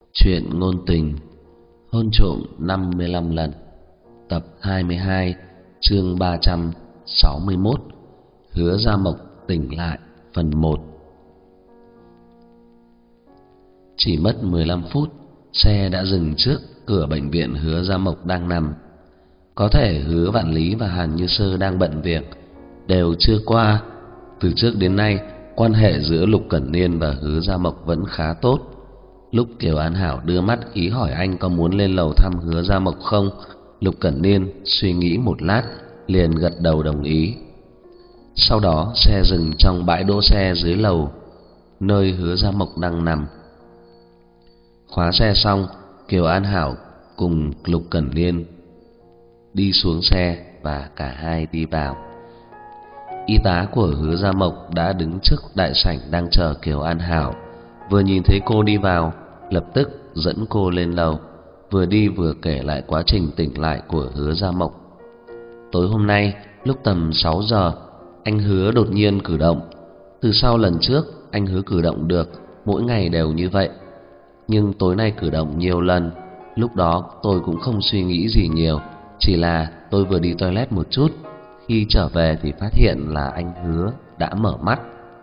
Chuyện ngôn tình hôn trộm 55 lần, tập 22, chương 361. Hứa Gia Mộc tỉnh lại, phần 1. Chỉ mất 15 phút, xe đã dừng trước cửa bệnh viện Hứa Gia Mộc đang nằm. Có thể Hứa Vạn Lý và Hàn Như Sơ đang bận việc, đều chưa qua. Từ trước đến nay, quan hệ giữa Lục Cẩn Niên và Hứa Gia Mộc vẫn khá tốt. Lúc Kiều An Hảo đưa mắt ý hỏi anh có muốn lên lầu thăm Hứa Gia Mộc không, Lục Cẩn Niên suy nghĩ một lát, liền gật đầu đồng ý. Sau đó xe dừng trong bãi đỗ xe dưới lầu, nơi Hứa Gia Mộc đang nằm. Khóa xe xong, Kiều An Hảo cùng Lục Cẩn Niên đi xuống xe và cả hai đi vào. Y tá của Hứa Gia Mộc đã đứng trước đại sảnh đang chờ Kiều An Hảo. Vừa nhìn thấy cô đi vào, lập tức dẫn cô lên lầu, vừa đi vừa kể lại quá trình tỉnh lại của Hứa Gia Mộc. Tối hôm nay, lúc tầm 6 giờ, anh Hứa đột nhiên cử động. Từ sau lần trước, anh Hứa cử động được, mỗi ngày đều như vậy. Nhưng tối nay cử động nhiều lần. Lúc đó tôi cũng không suy nghĩ gì nhiều, chỉ là tôi vừa đi toilet một chút. Khi trở về thì phát hiện là anh Hứa đã mở mắt.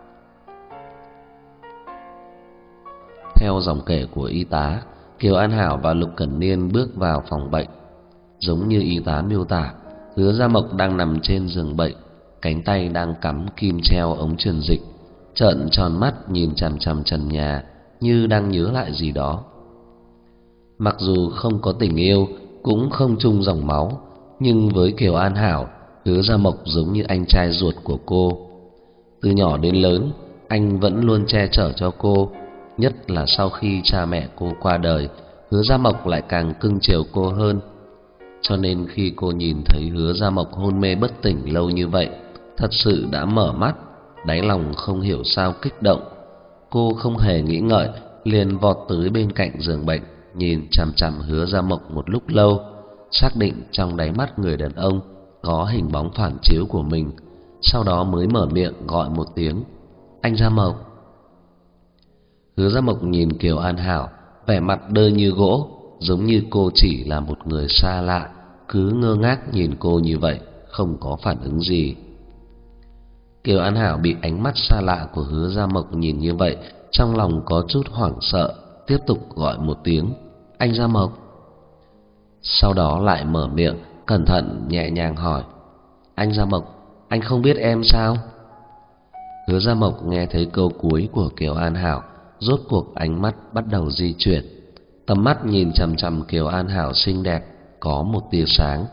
Theo dòng kể của y tá, Kiều An Hảo và Lục Cẩn Niên bước vào phòng bệnh. Giống như y tá miêu tả, Hứa Gia Mộc đang nằm trên giường bệnh, cánh tay đang cắm kim treo ống truyền dịch, trợn tròn mắt nhìn chằm chằm trần nhà như đang nhớ lại gì đó. Mặc dù không có tình yêu, cũng không chung dòng máu, nhưng với Kiều An Hảo, Hứa Gia Mộc giống như anh trai ruột của cô. Từ nhỏ đến lớn, anh vẫn luôn che chở cho cô. Nhất là sau khi cha mẹ cô qua đời, Hứa Gia Mộc lại càng cưng chiều cô hơn. Cho nên khi cô nhìn thấy Hứa Gia Mộc hôn mê bất tỉnh lâu như vậy, thật sự đã mở mắt, đáy lòng không hiểu sao kích động. Cô không hề nghĩ ngợi, liền vọt tới bên cạnh giường bệnh, nhìn chằm chằm Hứa Gia Mộc một lúc lâu, xác định trong đáy mắt người đàn ông có hình bóng phản chiếu của mình, sau đó mới mở miệng gọi một tiếng: "Anh Gia Mộc." Hứa Gia Mộc nhìn Kiều An Hảo, vẻ mặt đơ như gỗ, giống như cô chỉ là một người xa lạ, cứ ngơ ngác nhìn cô như vậy, không có phản ứng gì. Kiều An Hảo bị ánh mắt xa lạ của Hứa Gia Mộc nhìn như vậy, trong lòng có chút hoảng sợ, tiếp tục gọi một tiếng: "Anh Gia Mộc." Sau đó lại mở miệng, cẩn thận nhẹ nhàng hỏi: "Anh Gia Mộc, anh không biết em sao?" Hứa Gia Mộc nghe thấy câu cuối của Kiều An Hảo, rốt cuộc ánh mắt bắt đầu di chuyển, tầm mắt nhìn chằm chằm Kiều An Hảo xinh đẹp, có một tia sáng.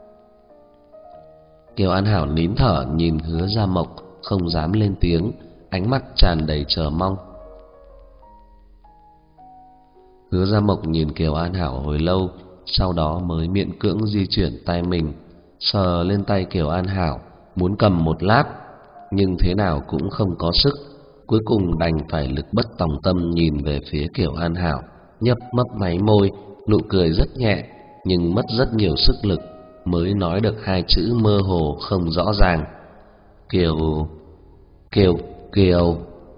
Kiều An Hảo nín thở nhìn Hứa Gia Mộc, không dám lên tiếng, ánh mắt tràn đầy chờ mong. Hứa Gia Mộc nhìn Kiều An Hảo hồi lâu, sau đó mới miễn cưỡng di chuyển tay mình, sờ lên tay Kiều An Hảo, muốn cầm một lát, nhưng thế nào cũng không có sức. Cuối cùng đành phải lực bất tòng tâm nhìn về phía Kiều An Hảo, nhấp mấp máy môi, nụ cười rất nhẹ, nhưng mất rất nhiều sức lực, mới nói được hai chữ mơ hồ không rõ ràng: "Kiều, Kiều, Kiều."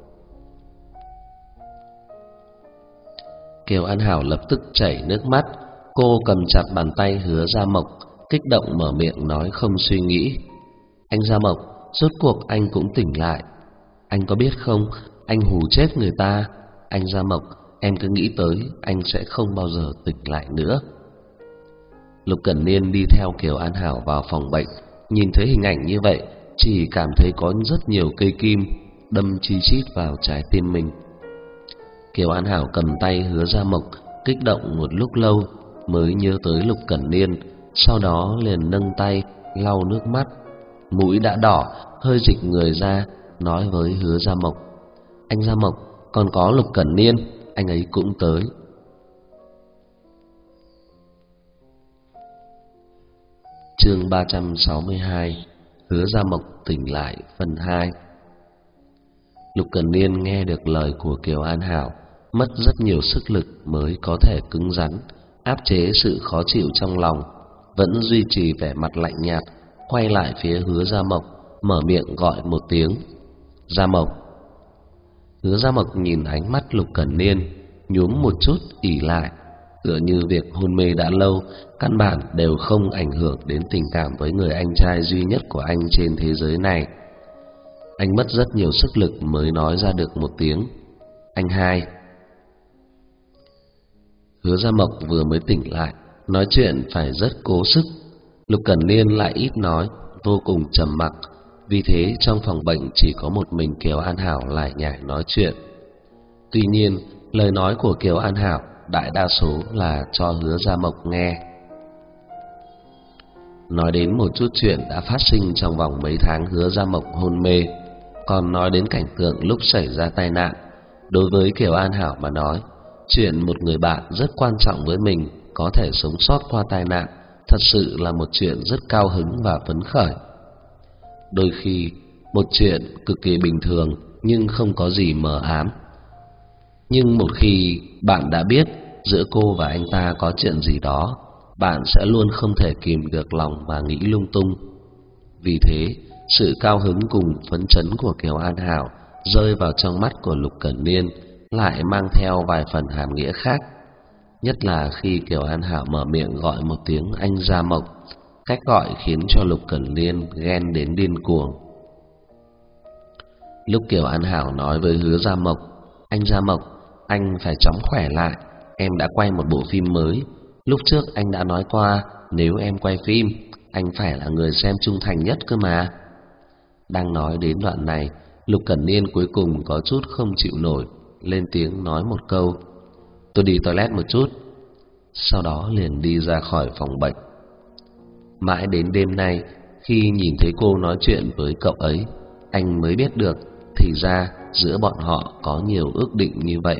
Kiều An Hảo lập tức chảy nước mắt, cô cầm chặt bàn tay Hứa Gia Mộc, kích động mở miệng nói không suy nghĩ: "Anh Gia Mộc, rốt cuộc anh cũng tỉnh lại. Anh có biết không, anh hù chết người ta. Anh Gia Mộc, em cứ nghĩ tới anh sẽ không bao giờ tỉnh lại nữa." Lục Cẩn Niên đi theo Kiều An Hảo vào phòng bệnh, nhìn thấy hình ảnh như vậy, chỉ cảm thấy có rất nhiều cây kim đâm chi chít vào trái tim mình. Kiều An Hảo cầm tay Hứa Gia Mộc, kích động một lúc lâu, mới nhớ tới Lục Cẩn Niên, sau đó liền nâng tay lau nước mắt, mũi đã đỏ, hơi dịch người ra, nói với Hứa Gia Mộc: "Anh Gia Mộc, còn có Lục Cẩn Niên, anh ấy cũng tới." Chương 362: Hứa Gia Mộc tỉnh lại, phần 2. Lục Cẩn Niên nghe được lời của Kiều An Hảo, mất rất nhiều sức lực mới có thể cứng rắn, áp chế sự khó chịu trong lòng, vẫn duy trì vẻ mặt lạnh nhạt, quay lại phía Hứa Gia Mộc, mở miệng gọi một tiếng: "Gia Mộc." Hứa Gia Mộc nhìn ánh mắt Lục Cẩn Niên, nhoúm một chút ỉ lại, tựa như việc hôn mê đã lâu căn bản đều không ảnh hưởng đến tình cảm với người anh trai duy nhất của anh trên thế giới này. Anh mất rất nhiều sức lực mới nói ra được một tiếng anh hai. Hứa Gia Mộc vừa mới tỉnh lại, nói chuyện phải rất cố sức. Lục Cẩn Niên lại ít nói, vô cùng trầm mặc, vì thế trong phòng bệnh chỉ có một mình Kiều An Hảo lải nhải nói chuyện. Tuy nhiên, lời nói của Kiều An Hảo đại đa số là cho Hứa Gia Mộc nghe. Nói đến một chút chuyện đã phát sinh trong vòng mấy tháng Hứa Gia Mộc hôn mê, còn nói đến cảnh tượng lúc xảy ra tai nạn. Đối với Kiều An Hảo mà nói, chuyện một người bạn rất quan trọng với mình có thể sống sót qua tai nạn thật sự là một chuyện rất cao hứng và phấn khởi. Đôi khi một chuyện cực kỳ bình thường nhưng không có gì mờ ám, nhưng một khi bạn đã biết giữa cô và anh ta có chuyện gì đó, bạn sẽ luôn không thể kìm được lòng và nghĩ lung tung. Vì thế, sự cao hứng cùng phấn chấn của Kiều An Hảo rơi vào trong mắt của Lục Cẩn Niên lại mang theo vài phần hàm nghĩa khác. Nhất là khi Kiều An Hảo mở miệng gọi một tiếng anh Gia Mộc, cách gọi khiến cho Lục Cẩn Niên ghen đến điên cuồng. Lúc Kiều An Hảo nói với Hứa Gia Mộc, anh Gia Mộc, anh phải chóng khỏe lại, em đã quay một bộ phim mới. Lúc trước anh đã nói qua, nếu em quay phim, anh phải là người xem trung thành nhất cơ mà. Đang nói đến đoạn này, Lục Cẩn Niên cuối cùng có chút không chịu nổi, lên tiếng nói một câu, tôi đi toilet một chút. Sau đó liền đi ra khỏi phòng bệnh. Mãi đến đêm nay, khi nhìn thấy cô nói chuyện với cậu ấy, anh mới biết được thì ra giữa bọn họ có nhiều ước định như vậy.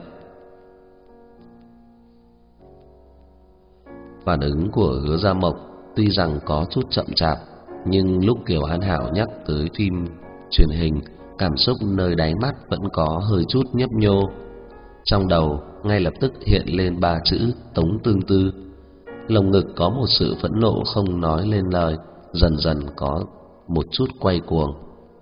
Phản ứng của Hứa Gia Mộc tuy rằng có chút chậm chạp, nhưng lúc Kiều An Hảo nhắc tới phim truyền hình, cảm xúc nơi đáy mắt vẫn có hơi chút nhấp nhô. Trong đầu ngay lập tức hiện lên 3 chữ Tống Tương Tư. Lồng ngực có một sự phẫn nộ không nói lên lời, dần dần có một chút quay cuồng.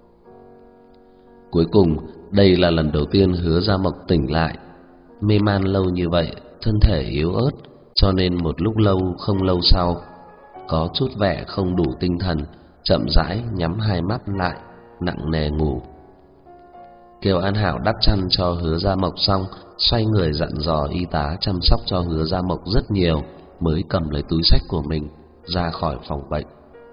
Cuối cùng, đây là lần đầu tiên Hứa Gia Mộc tỉnh lại. Mê man lâu như vậy, thân thể yếu ớt, cho nên một lúc không lâu sau, có chút vẻ không đủ tinh thần, chậm rãi nhắm hai mắt lại, nặng nề ngủ. Kiều An Hảo đắp chăn cho Hứa Gia Mộc xong, xoay người dặn dò y tá chăm sóc cho Hứa Gia Mộc rất nhiều, mới cầm lấy túi xách của mình ra khỏi phòng bệnh.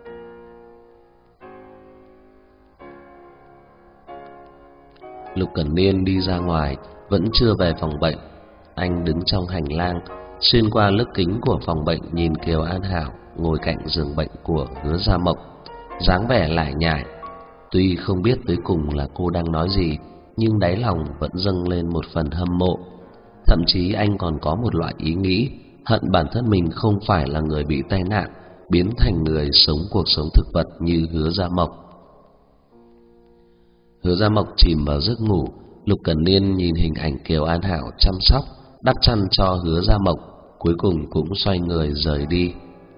Lục Cẩn Niên đi ra ngoài, vẫn chưa về phòng bệnh. Anh đứng trong hành lang, xuyên qua lớp kính của phòng bệnh nhìn Kiều An Hảo ngồi cạnh giường bệnh của Hứa Gia Mộc, dáng vẻ lải nhải. Tuy không biết tới cùng là cô đang nói gì, nhưng đáy lòng vẫn dâng lên một phần hâm mộ. Thậm chí anh còn có một loại ý nghĩ hận bản thân mình không phải là người bị tai nạn, biến thành người sống cuộc sống thực vật như Hứa Gia Mộc. Hứa Gia Mộc chìm vào giấc ngủ. Lục Cẩn Niên nhìn hình ảnh Kiều An Hảo chăm sóc, đắp chăn cho Hứa Gia Mộc, cuối cùng cũng xoay người rời đi.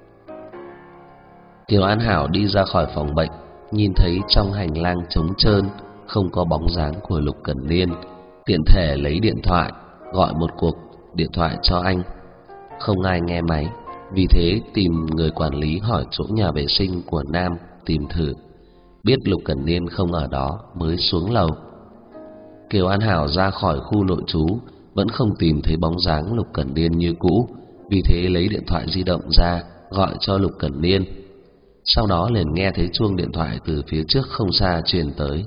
Kiều An Hảo đi ra khỏi phòng bệnh, nhìn thấy trong hành lang trống trơn, không có bóng dáng của Lục Cẩn Niên, tiện thể lấy điện thoại gọi một cuộc điện thoại cho anh. Không ai nghe máy, vì thế tìm người quản lý hỏi chỗ nhà vệ sinh của Nam tìm thử. Biết Lục Cẩn Niên không ở đó mới xuống lầu. Kiều An Hảo ra khỏi khu nội trú, vẫn không tìm thấy bóng dáng Lục Cẩn Niên như cũ, vì thế lấy điện thoại di động ra gọi cho Lục Cẩn Niên. Sau đó liền nghe thấy chuông điện thoại từ phía trước không xa truyền tới.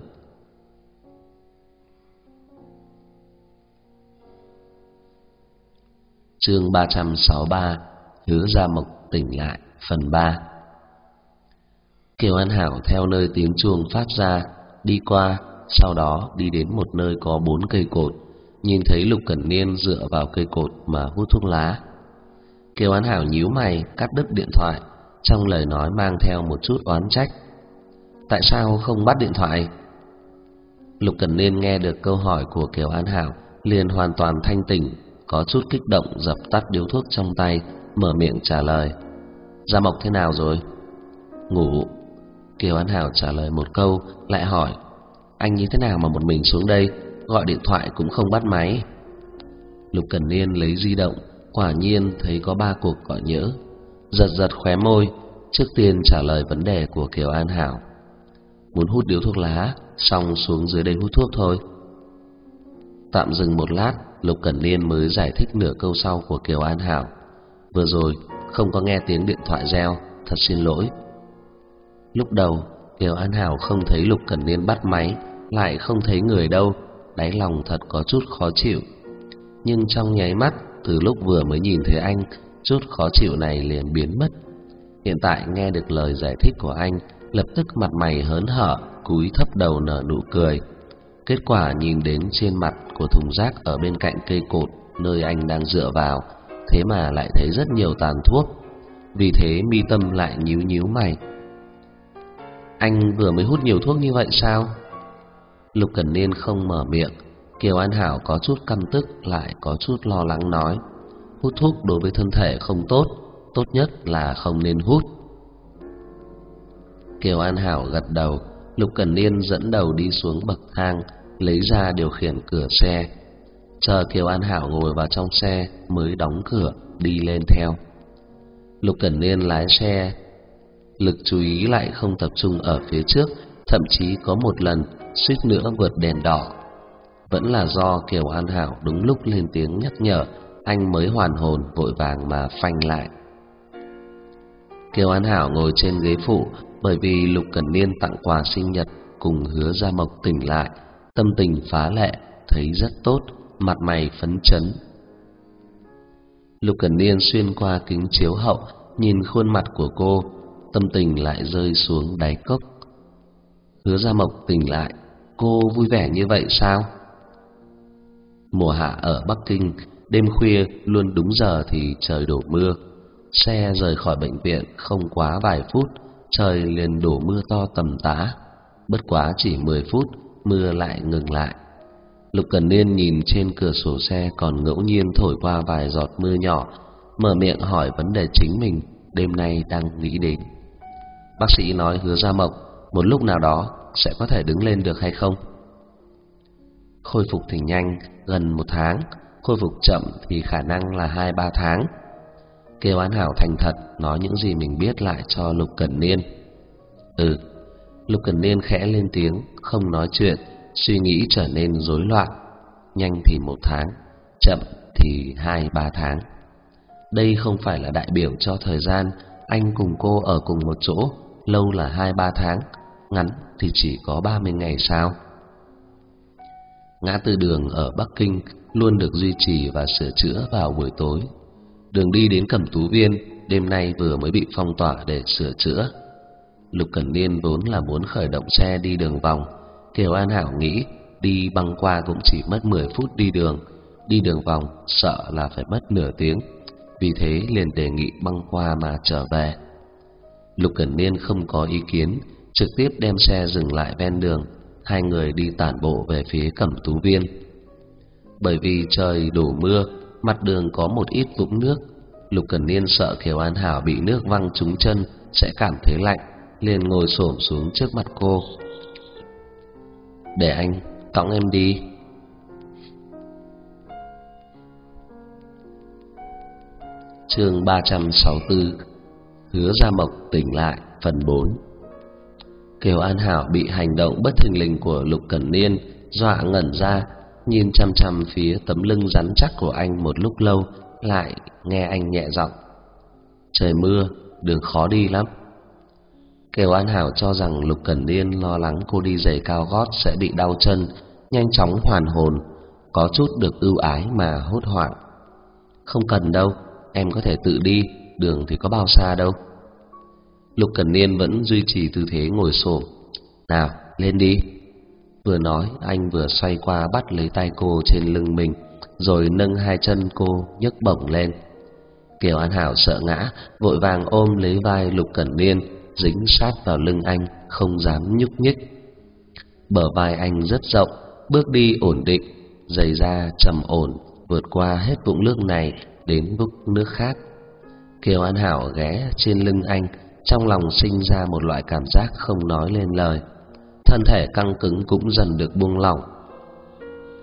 Chương 363, Hứa Gia Mộc tỉnh lại, phần 3. Kiều An Hảo theo nơi tiếng chuông phát ra đi qua, sau đó đi đến một nơi có 4 cây cột, nhìn thấy Lục Cẩn Niên dựa vào cây cột mà hút thuốc lá. Kiều An Hảo nhíu mày cắt đứt điện thoại, trong lời nói mang theo một chút oán trách. Tại sao không bắt điện thoại? Lục Cẩn Niên nghe được câu hỏi của Kiều An Hảo, liền hoàn toàn thanh tỉnh, có chút kích động dập tắt điếu thuốc trong tay, mở miệng trả lời. Gia Mộc thế nào rồi? Ngủ. Kiều An Hảo trả lời một câu, lại hỏi, anh như thế nào mà một mình xuống đây, gọi điện thoại cũng không bắt máy? Lục Cẩn Niên lấy di động, quả nhiên thấy có 3 cuộc gọi nhỡ. Giật giật khóe môi, trước tiên trả lời vấn đề của Kiều An Hảo. Muốn hút điếu thuốc lá, xong xuống dưới đây hút thuốc thôi. Tạm dừng một lát, Lục Cẩn Niên mới giải thích nửa câu sau của Kiều An Hảo. Vừa rồi không có nghe tiếng điện thoại reo, thật xin lỗi. Lúc đầu Kiều An Hảo không thấy Lục Cẩn Niên bắt máy, lại không thấy người đâu, đáy lòng thật có chút khó chịu. Nhưng trong nháy mắt, từ lúc vừa mới nhìn thấy anh, chút khó chịu này liền biến mất. Hiện tại nghe được lời giải thích của anh, lập tức mặt mày hớn hở, cúi thấp đầu nở nụ cười. Kết quả nhìn đến trên mặt của thùng rác ở bên cạnh cây cột nơi anh đang dựa vào, thế mà lại thấy rất nhiều tàn thuốc. Vì thế mi tâm lại nhíu nhíu mày. Anh vừa mới hút nhiều thuốc như vậy sao? Lục Cẩn Niên không mở miệng. Kiều An Hảo có chút căm tức lại có chút lo lắng nói, hút thuốc đối với thân thể không tốt, tốt nhất là không nên hút. Kiều An Hảo gật đầu. Lục Cẩn Niên dẫn đầu đi xuống bậc thang, lấy ra điều khiển cửa xe. Chờ Kiều An Hảo ngồi vào trong xe mới đóng cửa, đi lên theo. Lục Cẩn Niên lái xe, lực chú ý lại không tập trung ở phía trước, thậm chí có một lần suýt nữa vượt đèn đỏ. Vẫn là do Kiều An Hảo đúng lúc lên tiếng nhắc nhở, anh mới hoàn hồn, vội vàng mà phanh lại. Kiều An Hảo ngồi trên ghế phụ, bởi vì Lục Cẩn Niên tặng quà sinh nhật cùng Hứa Gia Mộc tỉnh lại, tâm tình phá lệ, thấy rất tốt, mặt mày phấn chấn. Lục Cẩn Niên xuyên qua kính chiếu hậu, nhìn khuôn mặt của cô, tâm tình lại rơi xuống đáy cốc. Hứa Gia Mộc tỉnh lại, cô vui vẻ như vậy sao? Mùa hạ ở Bắc Kinh, đêm khuya luôn đúng giờ thì trời đổ mưa. Xe rời khỏi bệnh viện không quá vài phút, trời liền đổ mưa to tầm tã. Bất quá chỉ 10 phút, mưa lại ngừng lại. Lục Cẩn Niên nhìn trên cửa sổ xe còn ngẫu nhiên thổi qua vài giọt mưa nhỏ, mở miệng hỏi vấn đề chính mình đêm nay đang nghĩ đến. Bác sĩ nói Hứa Gia Mộc một lúc nào đó sẽ có thể đứng lên được hay không? Khôi phục thì nhanh, gần 1 tháng, khôi phục chậm thì khả năng là 2-3 tháng. Kiều An Hảo thành thật nói những gì mình biết lại cho Lục Cẩn Niên. Lục Cẩn Niên khẽ lên tiếng, không nói chuyện, suy nghĩ trở nên rối loạn. Nhanh thì 1 tháng, chậm thì 2-3 tháng. Đây không phải là đại biểu cho thời gian anh cùng cô ở cùng một chỗ, lâu là 2-3 tháng, ngắn thì chỉ có 30 ngày sao? Ngã tư đường ở Bắc Kinh luôn được duy trì và sửa chữa vào buổi tối. Đường đi đến Cẩm Tú Viên đêm nay vừa mới bị phong tỏa để sửa chữa. Lục Cẩn Niên vốn là muốn khởi động xe đi đường vòng. Kiều An Hảo nghĩ đi băng qua cũng chỉ mất 10 phút đi đường vòng sợ là phải mất nửa tiếng, vì thế liền đề nghị băng qua mà trở về. Lục Cẩn Niên không có ý kiến, trực tiếp đem xe dừng lại ven đường, hai người đi tản bộ về phía Cẩm Tú Viên. Bởi vì trời đổ mưa, mặt đường có một ít vũng nước, Lục Cẩn Niên sợ Kiều An Hảo bị nước văng trúng chân sẽ cảm thấy lạnh, liền ngồi xổm xuống trước mặt cô. Để anh cõng em đi. Chương 364. Hứa Gia Mộc tỉnh lại, phần 4. Kiều An Hảo bị hành động bất thình lình của Lục Cẩn Niên dọa ngẩn ra, nhìn chăm chăm phía tấm lưng rắn chắc của anh một lúc lâu, lại nghe anh nhẹ giọng: trời mưa, đường khó đi lắm. Kiều An Hảo cho rằng Lục Cẩn Niên lo lắng cô đi giày cao gót sẽ bị đau chân, nhanh chóng hoàn hồn, có chút được ưu ái mà hốt hoảng. Không cần đâu, em có thể tự đi, đường thì có bao xa đâu. Lục Cẩn Niên vẫn duy trì tư thế ngồi xổm. Nào, lên đi. Vừa nói, anh vừa xoay qua bắt lấy tay cô trên lưng mình, rồi nâng hai chân cô nhấc bổng lên. Kiều An Hảo sợ ngã, vội vàng ôm lấy vai Lục Cẩn Niên, dính sát vào lưng anh, không dám nhúc nhích. Bờ vai anh rất rộng, bước đi ổn định, giày da trầm ổn, vượt qua hết vũng nước này đến vũng nước khác. Kiều An Hảo ghé trên lưng anh, trong lòng sinh ra một loại cảm giác không nói lên lời. Thân thể căng cứng cũng dần được buông lỏng.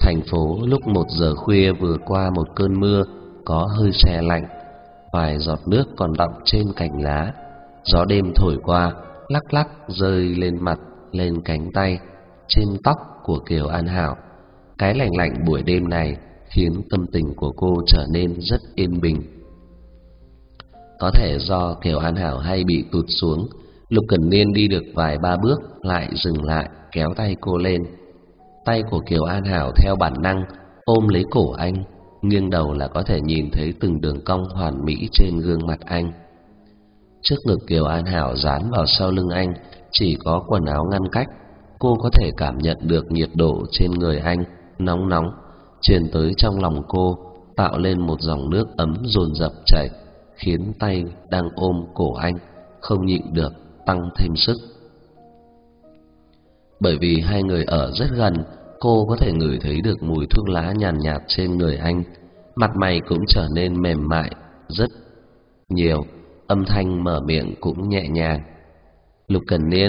Thành phố lúc 1 giờ khuya vừa qua một cơn mưa có hơi se lạnh, vài giọt nước còn đọng trên cành lá. Gió đêm thổi qua, lắc lắc rơi lên mặt, lên cánh tay, trên tóc của Kiều An Hảo. Cái lạnh lạnh buổi đêm này khiến tâm tình của cô trở nên rất yên bình. Có thể do Kiều An Hảo hay bị tụt xuống, Lục Cẩn Niên đi được vài ba bước lại dừng lại, kéo tay cô lên. Tay của Kiều An Hảo theo bản năng ôm lấy cổ anh, nghiêng đầu là có thể nhìn thấy từng đường cong hoàn mỹ trên gương mặt anh. Trước ngực Kiều An Hảo dán vào sau lưng anh, chỉ có quần áo ngăn cách. Cô có thể cảm nhận được nhiệt độ trên người anh nóng nóng truyền tới trong lòng cô, tạo lên một dòng nước ấm dồn dập chảy, khiến tay đang ôm cổ anh không nhịn được tăng thêm sức. Bởi vì hai người ở rất gần, cô có thể ngửi thấy được mùi thuốc lá nhàn nhạt trên người anh. Mặt mày cũng trở nên mềm mại rất nhiều, âm thanh mở miệng cũng nhẹ nhàng. Lục Cẩn Niên.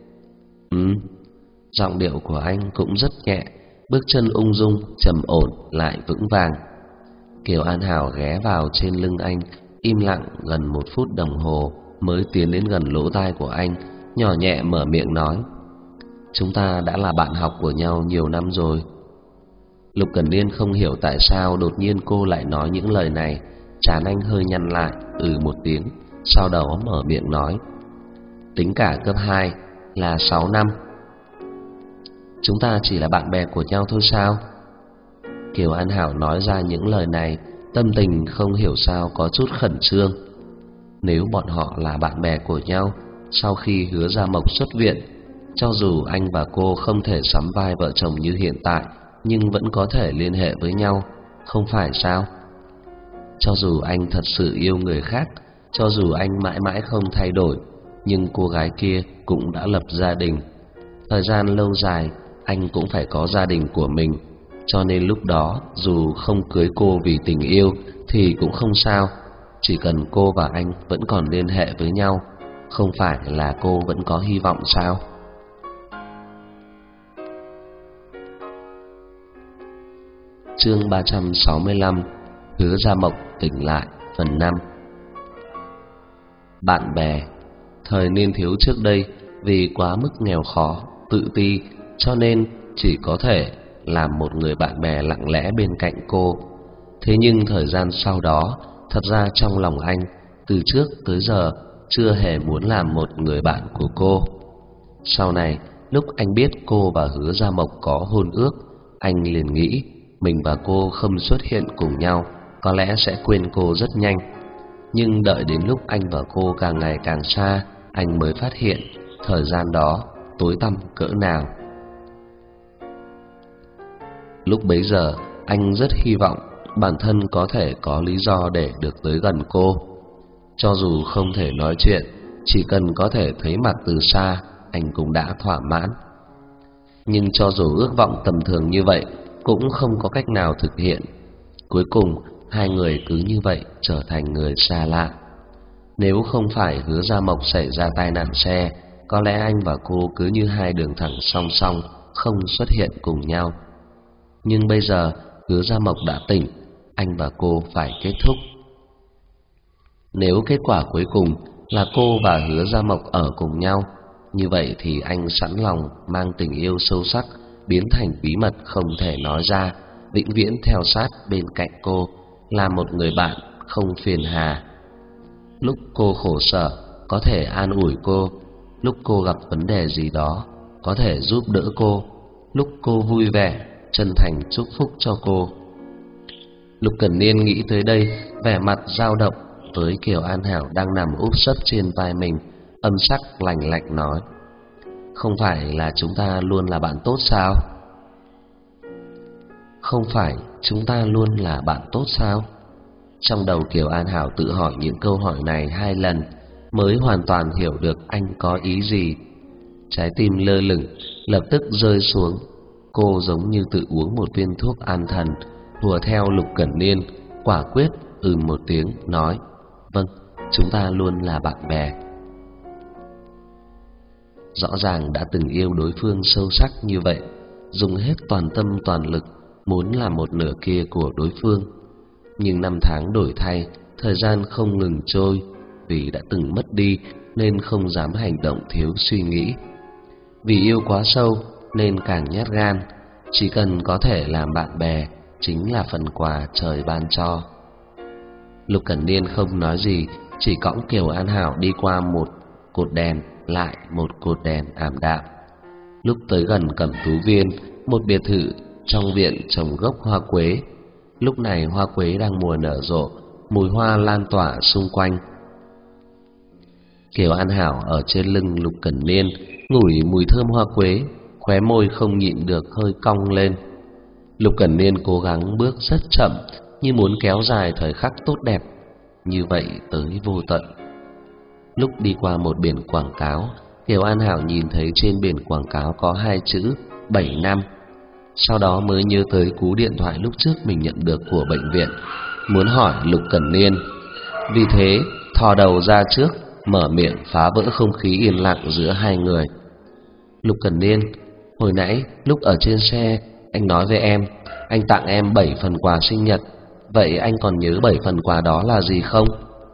Giọng điệu của anh cũng rất nhẹ, bước chân ung dung, trầm ổn lại vững vàng. Kiều An Hảo ghé vào trên lưng anh, im lặng gần 1 phút đồng hồ mới tiến đến gần lỗ tai của anh, nhỏ nhẹ mở miệng nói: "Chúng ta đã là bạn học của nhau nhiều năm rồi." Lục Cẩn Niên không hiểu tại sao đột nhiên cô lại nói những lời này, trán anh hơi nhăn lại, một tiếng, sau đó mở miệng nói: "Tính cả cấp 2 là 6 năm. Chúng ta chỉ là bạn bè của nhau thôi sao?" Kiều An Hảo nói ra những lời này, tâm tình không hiểu sao có chút khẩn trương. Nếu bọn họ là bạn bè của nhau, sau khi Hứa Gia Mộc xuất viện, cho dù anh và cô không thể sắm vai vợ chồng như hiện tại, nhưng vẫn có thể liên hệ với nhau, không phải sao? Cho dù anh thật sự yêu người khác, cho dù anh mãi mãi không thay đổi, nhưng cô gái kia cũng đã lập gia đình. Thời gian lâu dài, anh cũng phải có gia đình của mình, cho nên lúc đó dù không cưới cô vì tình yêu thì cũng không sao. Chỉ cần cô và anh vẫn còn liên hệ với nhau, không phải là cô vẫn có hy vọng sao? Chương 365: Hứa Gia Mộc tỉnh lại, phần 5. Bạn bè. Thời niên thiếu trước đây, vì quá mức nghèo khó, tự ti, cho nên chỉ có thể làm một người bạn bè lặng lẽ bên cạnh cô. Thế nhưng thời gian sau đó, thật ra trong lòng anh, từ trước tới giờ chưa hề muốn làm một người bạn của cô. Sau này, lúc anh biết cô và Hứa Gia Mộc có hôn ước, anh liền nghĩ mình và cô không xuất hiện cùng nhau, có lẽ sẽ quên cô rất nhanh. Nhưng đợi đến lúc anh và cô càng ngày càng xa, anh mới phát hiện thời gian đó tối tăm cỡ nào. Lúc bấy giờ, anh rất hy vọng bản thân có thể có lý do để được tới gần cô. Cho dù không thể nói chuyện, chỉ cần có thể thấy mặt từ xa, anh cũng đã thỏa mãn. Nhưng cho dù ước vọng tầm thường như vậy, cũng không có cách nào thực hiện. Cuối cùng, hai người cứ như vậy trở thành người xa lạ. Nếu không phải Hứa Gia Mộc xảy ra tai nạn xe, có lẽ anh và cô cứ như hai đường thẳng song song, không xuất hiện cùng nhau. Nhưng bây giờ, Hứa Gia Mộc đã tỉnh, anh và cô phải kết thúc. Nếu kết quả cuối cùng là cô và Hứa Gia Mộc ở cùng nhau, như vậy thì anh sẵn lòng mang tình yêu sâu sắc biến thành bí mật không thể nói ra, vĩnh viễn theo sát bên cạnh cô, là một người bạn không phiền hà. Lúc cô khổ sở, có thể an ủi cô; lúc cô gặp vấn đề gì đó, có thể giúp đỡ cô; lúc cô vui vẻ, chân thành chúc phúc cho cô. Lục Cẩn Niên nghĩ tới đây, vẻ mặt dao động với Kiều An Hảo đang nằm úp sấp trên vai mình, âm sắc lạnh lạnh nói: "Không phải là chúng ta luôn là bạn tốt sao?" Không phải chúng ta luôn là bạn tốt sao? Trong đầu Kiều An Hảo tự hỏi những câu hỏi này 2 lần mới hoàn toàn hiểu được anh có ý gì. Trái tim lơ lửng lập tức rơi xuống. Cô giống như tự uống một viên thuốc an thần, hùa theo Lục Cẩn Niên, quả quyết một tiếng nói: "Vâng, chúng ta luôn là bạn bè." Rõ ràng đã từng yêu đối phương sâu sắc như vậy, dùng hết toàn tâm toàn lực, muốn làm một nửa kia của đối phương. Nhưng năm tháng đổi thay, thời gian không ngừng trôi, vì đã từng mất đi nên không dám hành động thiếu suy nghĩ. Vì yêu quá sâu nên càng nhát gan, chỉ cần có thể làm bạn bè chính là phần quà trời ban cho. Lục Cẩn Niên không nói gì, chỉ cõng Kiều An Hảo đi qua một cột đèn lại một cột đèn ảm đạm. Lúc tới gần Cẩm Tú Viên, một biệt thự trong viện trồng gốc hoa quế. Lúc này hoa quế đang mùa nở rộ, mùi hoa lan tỏa xung quanh. Kiều An Hảo ở trên lưng Lục Cẩn Niên, ngửi mùi thơm hoa quế, khóe môi không nhịn được hơi cong lên. Lục Cẩn Niên cố gắng bước rất chậm, như muốn kéo dài thời khắc tốt đẹp như vậy tới vô tận. Lúc đi qua một biển quảng cáo, Kiều An Hảo nhìn thấy trên biển quảng cáo có hai chữ 7 năm. Sau đó mới nhớ tới cú điện thoại lúc trước mình nhận được của bệnh viện, muốn hỏi Lục Cẩn Niên. Vì thế thò đầu ra trước, mở miệng phá vỡ không khí yên lặng giữa hai người. Lục Cẩn Niên, hồi nãy lúc ở trên xe anh nói với em, anh tặng em 7 phần quà sinh nhật. Vậy anh còn nhớ 7 phần quà đó là gì không?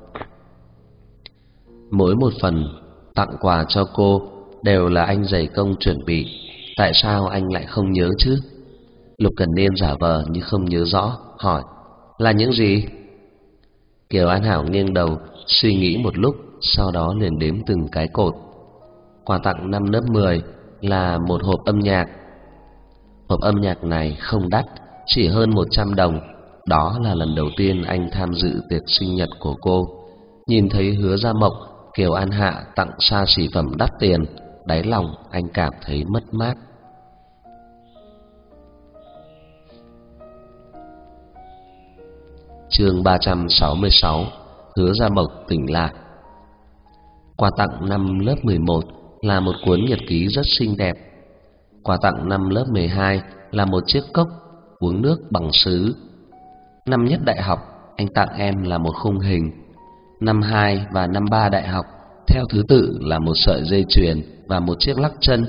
Mỗi một phần tặng quà cho cô đều là anh dày công chuẩn bị, tại sao anh lại không nhớ chứ? Lục Cẩn Niên giả vờ như không nhớ rõ, hỏi, là những gì? Kiều An Hảo nghiêng đầu suy nghĩ một lúc, sau đó liền đếm từng cái cột. Quà tặng năm lớp 10 là một hộp âm nhạc. Hộp âm nhạc này không đắt, chỉ hơn 100 đồng. Đó là lần đầu tiên anh tham dự tiệc sinh nhật của cô. Nhìn thấy Hứa Gia Mộc, Kiều An Hạ tặng xa xỉ phẩm đắt tiền, đáy lòng anh cảm thấy mất mát. Chương 366, Hứa Gia Mộc tỉnh lại. Quà tặng năm lớp 11 là một cuốn nhật ký rất xinh đẹp. Quà tặng năm lớp 12 là một chiếc cốc uống nước bằng sứ. Năm nhất đại học, anh tặng em là một khung hình. Năm 2 và năm 3 đại học, theo thứ tự là một sợi dây chuyền và một chiếc lắc chân.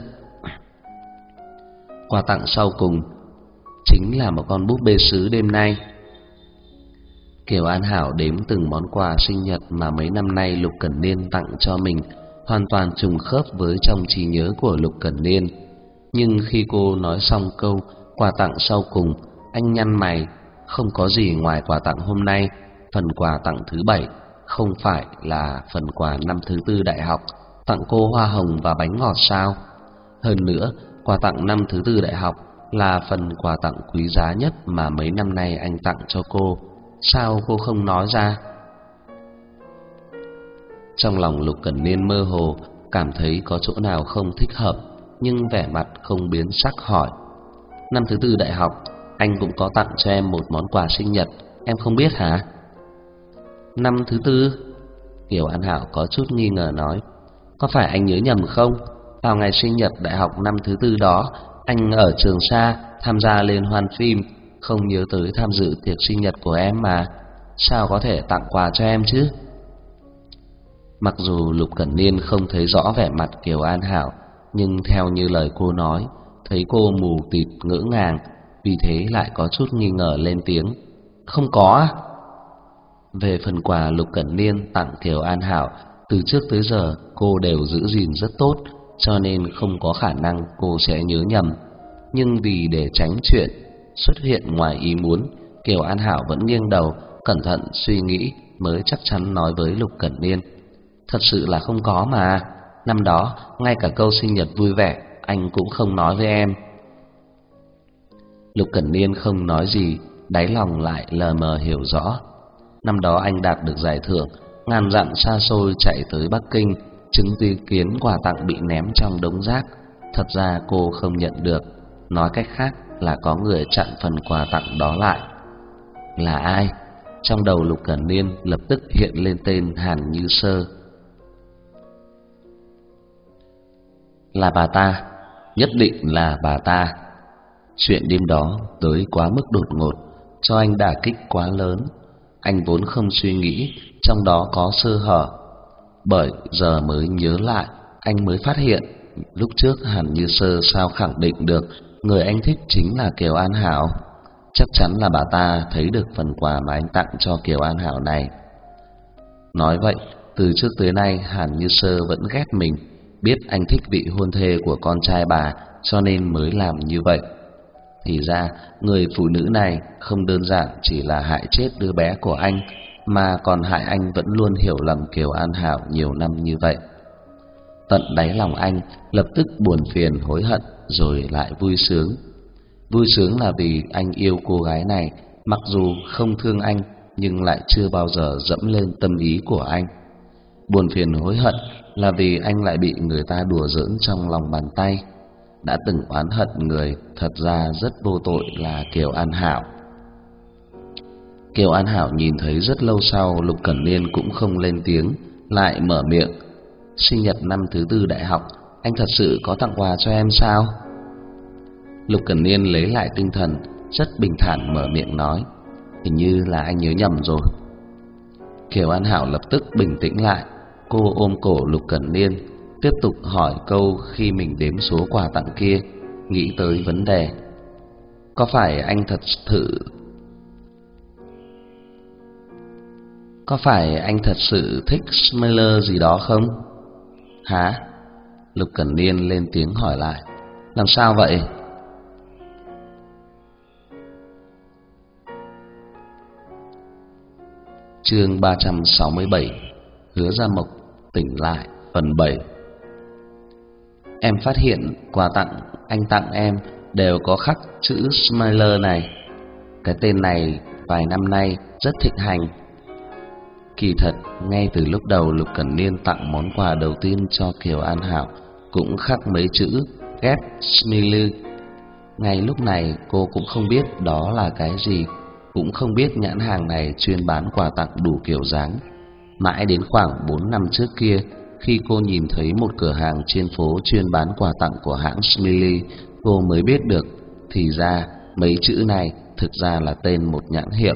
Quà tặng sau cùng chính là một con búp bê sứ đêm nay. Kiều An Hảo đếm từng món quà sinh nhật mà mấy năm nay Lục Cẩn Niên tặng cho mình, hoàn toàn trùng khớp với trong trí nhớ của Lục Cẩn Niên. Nhưng khi cô nói xong câu quà tặng sau cùng, anh nhăn mày. Không có gì ngoài quà tặng hôm nay. Phần quà tặng thứ 7 không phải là phần quà năm thứ 4 đại học, tặng cô hoa hồng và bánh ngọt sao? Hơn nữa, quà tặng năm thứ 4 đại học là phần quà tặng quý giá nhất mà mấy năm nay anh tặng cho cô. Sao cô không nói ra? Trong lòng Lục Cẩn Niên mơ hồ, cảm thấy có chỗ nào không thích hợp, nhưng vẻ mặt không biến sắc hỏi, năm thứ 4 đại học anh cũng có tặng cho em một món quà sinh nhật, em không biết hả? Năm thứ 4? Kiều An Hảo có chút nghi ngờ nói, có phải anh nhớ nhầm không? Vào ngày sinh nhật đại học năm thứ 4 đó, anh ở Trường Sa tham gia liên hoan phim, không nhớ tới tham dự tiệc sinh nhật của em mà, sao có thể tặng quà cho em chứ? Mặc dù Lục Cẩn Niên không thấy rõ vẻ mặt Kiều An Hảo, nhưng theo như lời cô nói, thấy cô mù tịt ngỡ ngàng, vì thế lại có chút nghi ngờ lên tiếng, không có á? Về phần quà Lục Cẩn Niên tặng Kiều An Hảo, từ trước tới giờ cô đều giữ gìn rất tốt, cho nên không có khả năng cô sẽ nhớ nhầm. Nhưng vì để tránh chuyện xuất hiện ngoài ý muốn, Kiều An Hảo vẫn nghiêng đầu, cẩn thận suy nghĩ mới chắc chắn nói với Lục Cẩn Niên, thật sự là không có mà, năm đó ngay cả câu sinh nhật vui vẻ anh cũng không nói với em. Lục Cẩn Niên không nói gì, đáy lòng lại lờ mờ hiểu rõ. Năm đó anh đạt được giải thưởng, ngàn dặm xa xôi chạy tới Bắc Kinh, chứng kiến quà tặng bị ném trong đống rác. Thật ra cô không nhận được, nói cách khác là có người chặn phần quà tặng đó lại. Là ai? Trong đầu Lục Cẩn Niên lập tức hiện lên tên Hàn Như Sơ. Là bà ta, nhất định là bà ta. Chuyện đêm đó tới quá mức đột ngột, cho anh đả kích quá lớn. Anh vốn không suy nghĩ trong đó có sơ hở, bởi giờ mới nhớ lại, anh mới phát hiện lúc trước Hàn Như Sơ sao khẳng định được người anh thích chính là Kiều An Hảo. chắc chắn là bà ta thấy được phần quà mà anh tặng cho Kiều An Hảo này. Nói vậy, từ trước tới nay Hàn Như Sơ vẫn ghét mình, biết anh thích vị hôn thê của con trai bà cho nên mới làm như vậy. Thì ra, người phụ nữ này không đơn giản chỉ là hại chết đứa bé của anh, mà còn hại anh vẫn luôn hiểu lầm Kiều An Hảo nhiều năm như vậy. Tận đáy lòng anh lập tức buồn phiền hối hận rồi lại vui sướng. Vui sướng là vì anh yêu cô gái này, mặc dù không thương anh nhưng lại chưa bao giờ dẫm lên tâm ý của anh. Buồn phiền hối hận là vì anh lại bị người ta đùa giỡn trong lòng bàn tay. Đã từng oán hận người thật ra rất vô tội là Kiều An Hảo. Kiều An Hảo nhìn thấy rất lâu sau Lục Cẩn Niên cũng không lên tiếng, lại mở miệng: "Sinh nhật năm thứ tư đại học, anh thật sự có tặng quà cho em sao?" Lục Cẩn Niên lấy lại tinh thần, rất bình thản mở miệng nói: "Hình như là anh nhớ nhầm rồi." Kiều An Hảo lập tức bình tĩnh lại, cô ôm cổ Lục Cẩn Niên, tiếp tục hỏi câu khi mình đếm số quà tặng kia, nghĩ tới vấn đề: Có phải anh thật sự thích Smiler gì đó không?" "Hả?" Lục Cẩn Niên lên tiếng hỏi lại: "Làm sao vậy?" Chương 367: Hứa Gia Mộc tỉnh lại, phần 7. Em phát hiện quà tặng anh tặng em đều có khắc chữ Smiler này. Cái tên này vài năm nay rất thịnh hành. Kỳ thật, ngay từ lúc đầu Lục Cẩn Niên tặng món quà đầu tiên cho Kiều An Hảo cũng khắc mấy chữ Get Smiler. Ngay lúc này cô cũng không biết đó là cái gì, cũng không biết nhãn hàng này chuyên bán quà tặng đủ kiểu dáng. Mãi đến khoảng 4 năm trước kia, khi cô nhìn thấy một cửa hàng trên phố chuyên bán quà tặng của hãng Smiley, cô mới biết được thì ra mấy chữ này thực ra là tên một nhãn hiệu.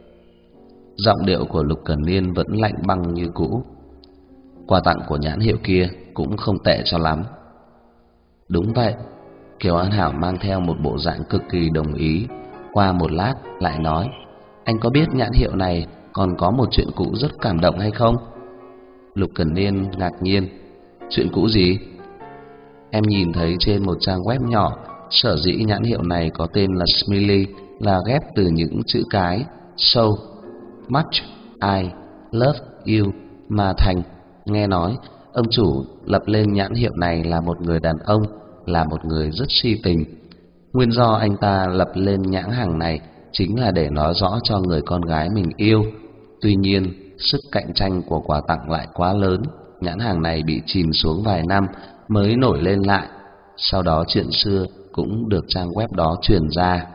Giọng điệu của Lục Cẩn Niên vẫn lạnh băng như cũ. Quà tặng của nhãn hiệu kia cũng không tệ cho lắm. Đúng vậy. Kiều An Hảo mang theo một bộ dạng cực kỳ đồng ý. Qua một lát lại nói: Anh có biết nhãn hiệu này còn có một chuyện cũ rất cảm động hay không? Lục Cẩn Niên ngạc nhiên: Chuyện cũ gì? Em nhìn thấy trên một trang web nhỏ, sở dĩ nhãn hiệu này có tên là Smiley là ghép từ những chữ cái So Much I Love You mà thành. Nghe nói ông chủ lập lên nhãn hiệu này là một người đàn ông, là một người rất si tình. Nguyên do anh ta lập lên nhãn hàng này chính là để nói rõ cho người con gái mình yêu. Tuy nhiên, sức cạnh tranh của quà tặng lại quá lớn, nhãn hàng này bị chìm xuống vài năm mới nổi lên lại. Sau đó chuyện xưa cũng được trang web đó truyền ra.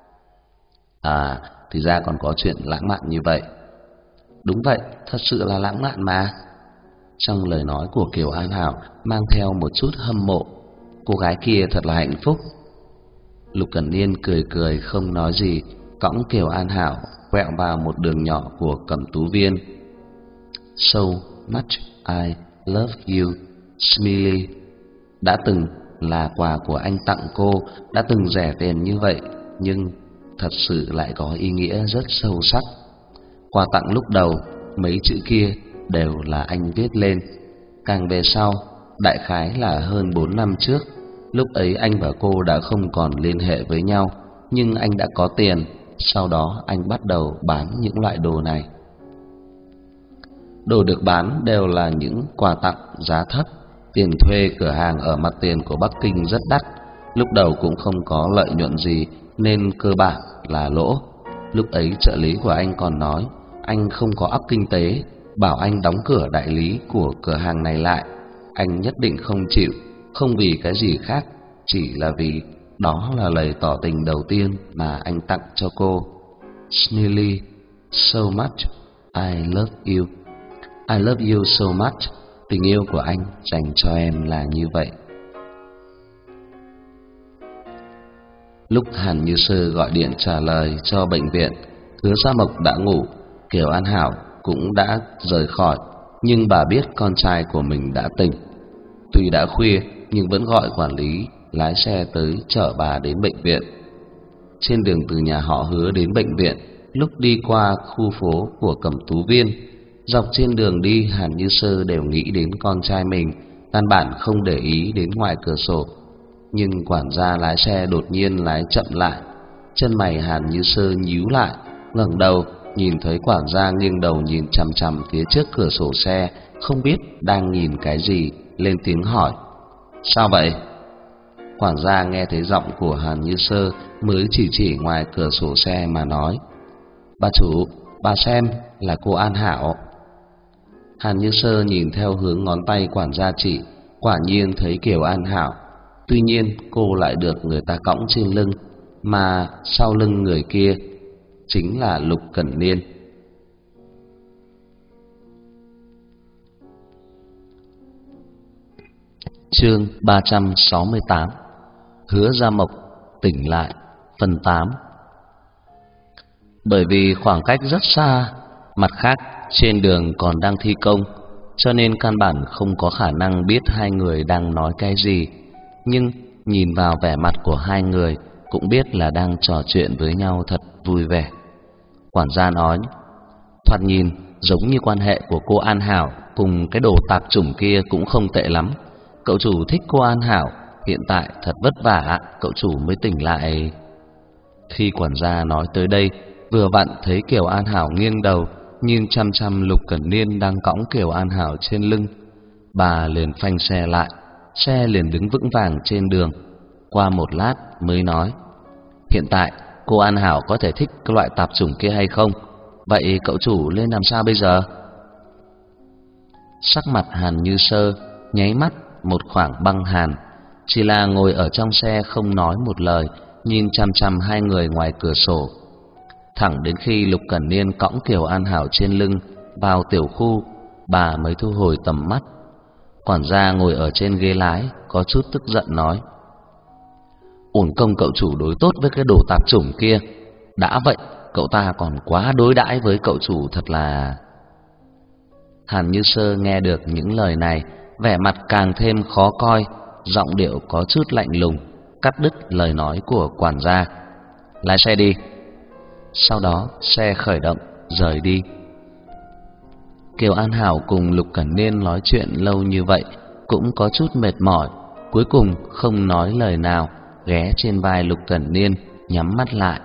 À, thì ra còn có chuyện lãng mạn như vậy. Đúng vậy, thật sự là lãng mạn mà. Trong lời nói của Kiều An Hảo mang theo một chút hâm mộ. Cô gái kia thật là hạnh phúc. Lục Cẩn Niên cười cười không nói gì, cõng Kiều An Hảo quẹo vào một đường nhỏ của Cẩm Tú Viên. So Much I Love You Smiley đã từng là quà của anh tặng cô, đã từng rẻ tiền như vậy, nhưng thật sự lại có ý nghĩa rất sâu sắc. Quà tặng lúc đầu, mấy chữ kia đều là anh viết lên. Càng về sau, đại khái là hơn 4 năm trước, lúc ấy anh và cô đã không còn liên hệ với nhau, nhưng anh đã có tiền. Sau đó anh bắt đầu bán những loại đồ này. Đồ được bán đều là những quà tặng giá thấp. Tiền thuê cửa hàng ở mặt tiền của Bắc Kinh rất đắt. Lúc đầu cũng không có lợi nhuận gì nên cơ bản là lỗ. Lúc ấy trợ lý của anh còn nói anh không có óc kinh tế, bảo anh đóng cửa đại lý của cửa hàng này lại. Anh nhất định không chịu, không vì cái gì khác, chỉ là vì đó là lời tỏ tình đầu tiên mà anh tặng cho cô. Smiley, so much I love you. I love you so much. Tình yêu của anh dành cho em là như vậy. Lúc Hàn Như Sơ gọi điện trả lời cho bệnh viện, Hứa Gia Mộc đã ngủ, Kiều An Hảo cũng đã rời khỏi, nhưng bà biết con trai của mình đã tỉnh. Tuy đã khuya nhưng vẫn gọi quản lý lái xe tới chở bà đến bệnh viện. trên đường từ nhà họ Hứa đến bệnh viện, lúc đi qua khu phố của Cẩm Tú Viên, dọc trên đường đi Hàn Như Sơ đều nghĩ đến con trai mình, căn bản không để ý đến ngoài cửa sổ. Nhưng quản gia lái xe đột nhiên lái chậm lại, chân mày Hàn Như Sơ nhíu lại, ngẩng đầu nhìn thấy quản gia nghiêng đầu nhìn chằm chằm phía trước cửa sổ xe, không biết đang nhìn cái gì, lên tiếng hỏi: "Sao vậy?" Quản gia nghe thấy giọng của Hàn Như Sơ mới chỉ ngoài cửa sổ xe mà nói: "Bà chủ, bà xem, là cô An Hảo." Hàn Như Sơ nhìn theo hướng ngón tay quản gia chỉ, quả nhiên thấy Kiều An Hảo. Tuy nhiên cô lại được người ta cõng trên lưng, mà sau lưng người kia chính là Lục Cẩn Niên. Chương 368: Hứa Gia Mộc tỉnh lại, phần 8. Bởi vì khoảng cách rất xa, mặt khác trên đường còn đang thi công, cho nên căn bản không có khả năng biết hai người đang nói cái gì. Nhưng nhìn vào vẻ mặt của hai người cũng biết là đang trò chuyện với nhau thật vui vẻ. Quản gia nói: "Thoạt nhìn giống như quan hệ của cô An Hảo cùng cái đồ tạp chủng kia cũng không tệ lắm. Cậu chủ thích cô An Hảo, hiện tại thật vất vả cậu chủ mới tỉnh lại." Khi quản gia nói tới đây, vừa vặn thấy Kiều An Hảo nghiêng đầu nhìn chăm chăm Lục Cẩn Niên đang cõng Kiều An Hảo trên lưng. Bà liền phanh xe lại, xe liền đứng vững vàng trên đường. Qua một lát mới nói: "Hiện tại cô An Hảo có thể thích cái loại tạp chủng kia hay không? Vậy cậu chủ lên làm sao bây giờ?" Sắc mặt Hàn Như Sơ nháy mắt một khoảng băng hàn, chỉ là ngồi ở trong xe không nói một lời, nhìn chăm chăm hai người ngoài cửa sổ. Thẳng đến khi Lục Cẩn Niên cõng Kiều An Hảo trên lưng vào tiểu khu, bà mới thu hồi tầm mắt. Quản gia ngồi ở trên ghế lái có chút tức giận nói: "Uổng công cậu chủ đối tốt với cái đồ tạp chủng kia, đã vậy cậu ta còn quá đối đãi với cậu chủ thật là..." Hàn Như Sơ nghe được những lời này, vẻ mặt càng thêm khó coi, giọng điệu có chút lạnh lùng, cắt đứt lời nói của quản gia: "Lái xe đi." Sau đó xe khởi động rời đi. Kiều An Hảo cùng Lục Cẩn Niên nói chuyện lâu như vậy cũng có chút mệt mỏi, cuối cùng không nói lời nào, ghé trên vai Lục Cẩn Niên, nhắm mắt lại.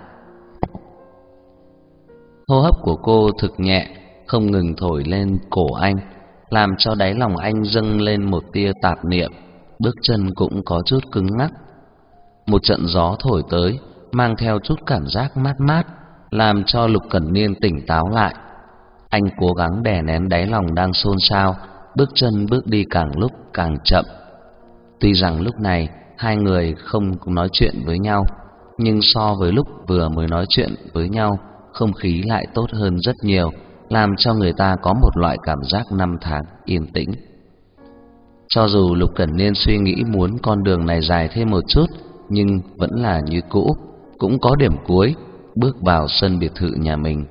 Hô hấp của cô thực nhẹ, không ngừng thổi lên cổ anh, làm cho đáy lòng anh dâng lên một tia tạp niệm, bước chân cũng có chút cứng ngắc. Một trận gió thổi tới, mang theo chút cảm giác mát mát, làm cho Lục Cẩn Niên tỉnh táo lại. Anh cố gắng đè nén đáy lòng đang xôn xao, bước chân bước đi càng lúc càng chậm. Tuy rằng lúc này hai người không nói chuyện với nhau, nhưng so với lúc vừa mới nói chuyện với nhau, không khí lại tốt hơn rất nhiều, làm cho người ta có một loại cảm giác năm tháng yên tĩnh. Cho dù Lục Cẩn Niên suy nghĩ muốn con đường này dài thêm một chút, nhưng vẫn là như cũ, cũng có điểm cuối, bước vào sân biệt thự nhà mình.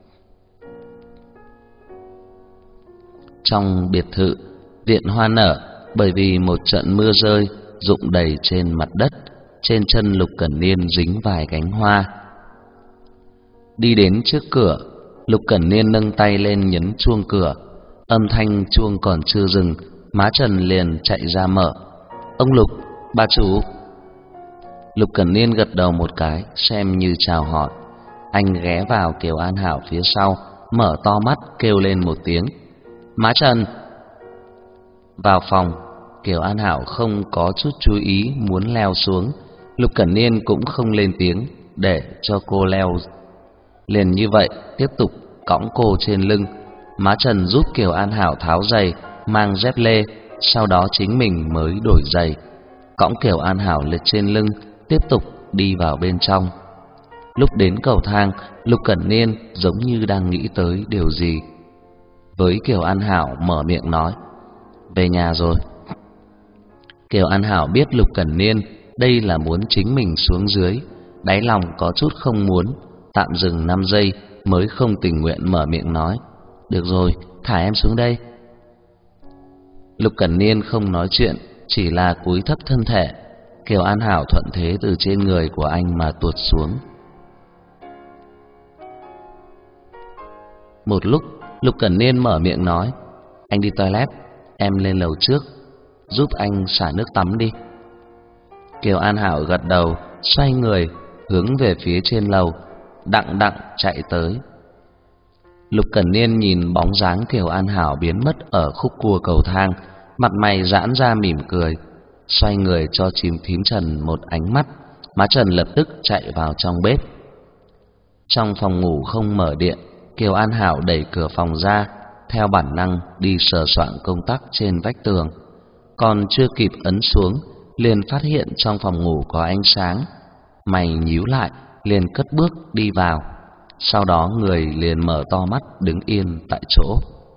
Trong biệt thự, viện hoa nở, bởi vì một trận mưa rơi rụng đầy trên mặt đất, trên chân Lục Cẩn Niên dính vài cánh hoa. Đi đến trước cửa, Lục Cẩn Niên nâng tay lên nhấn chuông cửa. Âm thanh chuông còn chưa dừng, má Trần liền chạy ra mở. "Ông Lục, bà chủ." Lục Cẩn Niên gật đầu một cái, xem như chào hỏi. Anh ghé vào Kiều An Hảo phía sau, mở to mắt kêu lên một tiếng: "Má Trần." Vào phòng, Kiều An Hảo không có chút chú ý muốn leo xuống, Lục Cẩn Niên cũng không lên tiếng để cho cô leo. Liền như vậy tiếp tục cõng cô trên lưng. Má Trần giúp Kiều An Hảo tháo giày, mang dép lê, sau đó chính mình mới đổi giày, cõng Kiều An Hảo lên trên lưng, tiếp tục đi vào bên trong. Lúc đến cầu thang, Lục Cẩn Niên giống như đang nghĩ tới điều gì. Với Kiều An Hảo mở miệng nói: "Về nhà rồi." Kiều An Hảo biết Lục Cẩn Niên đây là muốn chính mình xuống dưới, đáy lòng có chút không muốn, tạm dừng 5 giây mới không tình nguyện mở miệng nói: "Được rồi, thả em xuống đây." Lục Cẩn Niên không nói chuyện, chỉ là cúi thấp thân thể. Kiều An Hảo thuận thế từ trên người của anh mà tuột xuống, Một lúc, Lục Cẩn Niên mở miệng nói: "Anh đi toilet, em lên lầu trước, giúp anh xả nước tắm đi." Kiều An Hảo gật đầu, xoay người hướng về phía trên lầu, đặng đặng chạy tới. Lục Cẩn Niên nhìn bóng dáng Kiều An Hảo biến mất ở khúc cua cầu thang, mặt mày giãn ra mỉm cười, xoay người cho chim thím Trần một ánh mắt. Má Trần lập tức chạy vào trong bếp. Trong phòng ngủ không mở điện, Kiều An Hảo đẩy cửa phòng ra, theo bản năng đi sờ soạng công tắc trên vách tường. Còn chưa kịp ấn xuống, liền phát hiện trong phòng ngủ có ánh sáng. Mày nhíu lại, liền cất bước đi vào. Sau đó người liền mở to mắt đứng yên tại chỗ.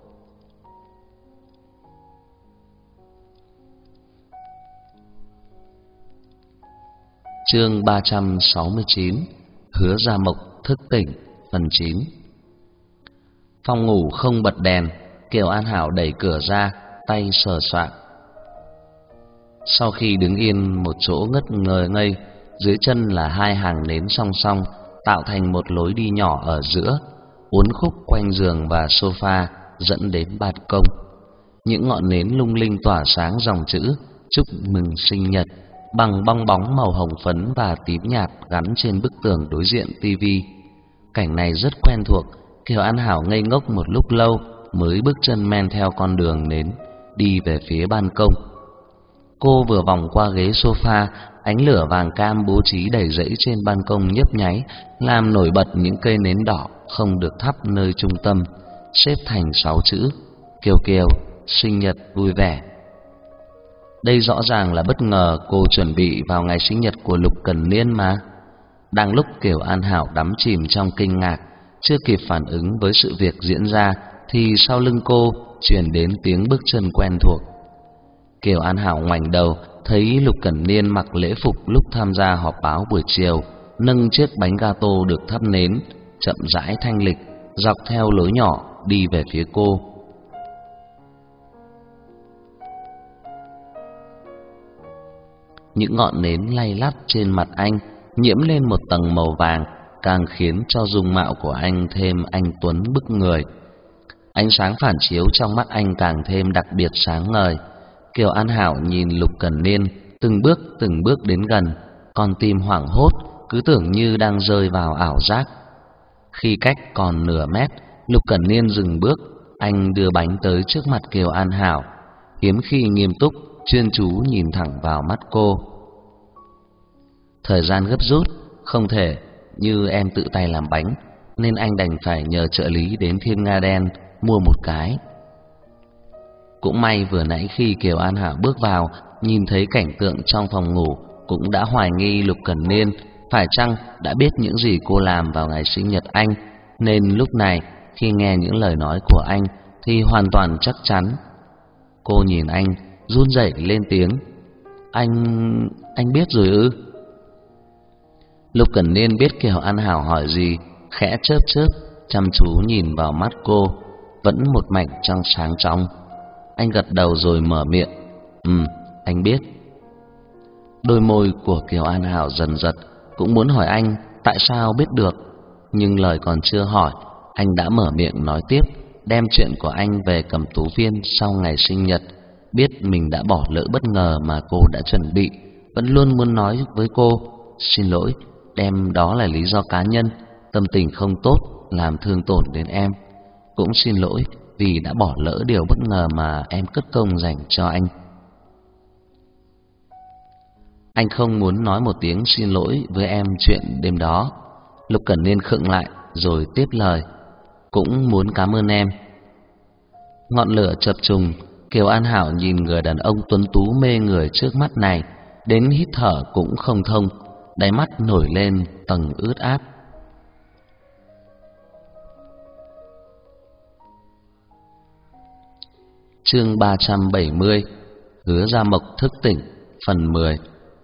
Chương 369: Hứa Gia Mộc thức tỉnh, phần 9. Phòng ngủ không bật đèn, Kiều An Hảo đẩy cửa ra, tay sờ soạng. Sau khi đứng yên một chỗ ngất ngây, dưới chân là hai hàng nến song song, tạo thành một lối đi nhỏ ở giữa, uốn khúc quanh giường và sofa dẫn đến ban công. Những ngọn nến lung linh tỏa sáng dòng chữ chúc mừng sinh nhật bằng bong bóng màu hồng phấn và tím nhạt gắn trên bức tường đối diện tivi. Cảnh này rất quen thuộc, Kiều An Hảo ngây ngốc một lúc lâu mới bước chân men theo con đường nến đi về phía ban công. Cô vừa vòng qua ghế sofa, ánh lửa vàng cam bố trí đầy rẫy trên ban công nhấp nháy, làm nổi bật những cây nến đỏ không được thắp nơi trung tâm, xếp thành 6 chữ: Kiều Kiều, sinh nhật vui vẻ. Đây rõ ràng là bất ngờ cô chuẩn bị vào ngày sinh nhật của Lục Cẩn Niên mà. Đang lúc Kiều An Hảo đắm chìm trong kinh ngạc, chưa kịp phản ứng với sự việc diễn ra, thì sau lưng cô truyền đến tiếng bước chân quen thuộc. Kiều An Hảo ngoảnh đầu, thấy Lục Cẩn Niên mặc lễ phục lúc tham gia họp báo buổi chiều, nâng chiếc bánh gato được thắp nến, chậm rãi thanh lịch dọc theo lối nhỏ đi về phía cô. Những ngọn nến lay lắt trên mặt anh nhiễm lên một tầng màu vàng, càng khiến cho dung mạo của anh thêm anh tuấn bức người. Ánh sáng phản chiếu trong mắt anh càng thêm đặc biệt sáng ngời. Kiều An Hảo nhìn Lục Cẩn Niên từng bước đến gần, con tim hoảng hốt, cứ tưởng như đang rơi vào ảo giác. Khi cách còn nửa mét, Lục Cẩn Niên dừng bước, anh đưa bánh tới trước mặt Kiều An Hảo, hiếm khi nghiêm túc, chuyên chú nhìn thẳng vào mắt cô. Thời gian gấp rút, không thể như em tự tay làm bánh, nên anh đành phải nhờ trợ lý đến Thiên Nga Đen mua một cái. Cũng may vừa nãy khi Kiều An Hảo bước vào, nhìn thấy cảnh tượng trong phòng ngủ, cũng đã hoài nghi Lục Cẩn Niên phải chăng đã biết những gì cô làm vào ngày sinh nhật anh, nên lúc này khi nghe những lời nói của anh thì hoàn toàn chắc chắn. Cô nhìn anh, run rẩy lên tiếng: Anh biết rồi ư? Lục Cẩn Niên biết Kiều An Hảo hỏi gì, khẽ chớp chớp, chăm chú nhìn vào mắt cô, vẫn một mảnh trong sáng trong. Anh gật đầu rồi mở miệng: anh biết. Đôi môi của Kiều An Hảo dần giật, cũng muốn hỏi anh tại sao biết được, nhưng lời còn chưa hỏi, anh đã mở miệng nói tiếp, đem chuyện của anh về Cẩm Tú Viên sau ngày sinh nhật. Biết mình đã bỏ lỡ bất ngờ mà cô đã chuẩn bị, vẫn luôn muốn nói với cô: xin lỗi, đem đó là lý do cá nhân, tâm tình không tốt làm thương tổn đến em. Cũng xin lỗi vì đã bỏ lỡ điều bất ngờ mà em cất công dành cho anh. Anh không muốn nói một tiếng xin lỗi với em chuyện đêm đó. Lục Cẩn Niên khựng lại rồi tiếp lời: cũng muốn cảm ơn em. Ngọn lửa chập trùng, Kiều An Hảo nhìn người đàn ông tuấn tú mê người trước mắt này, đến hít thở cũng không thông, đáy mắt nổi lên tầng ướt át. Chương 370: Hứa Gia Mộc thức tỉnh, phần 10.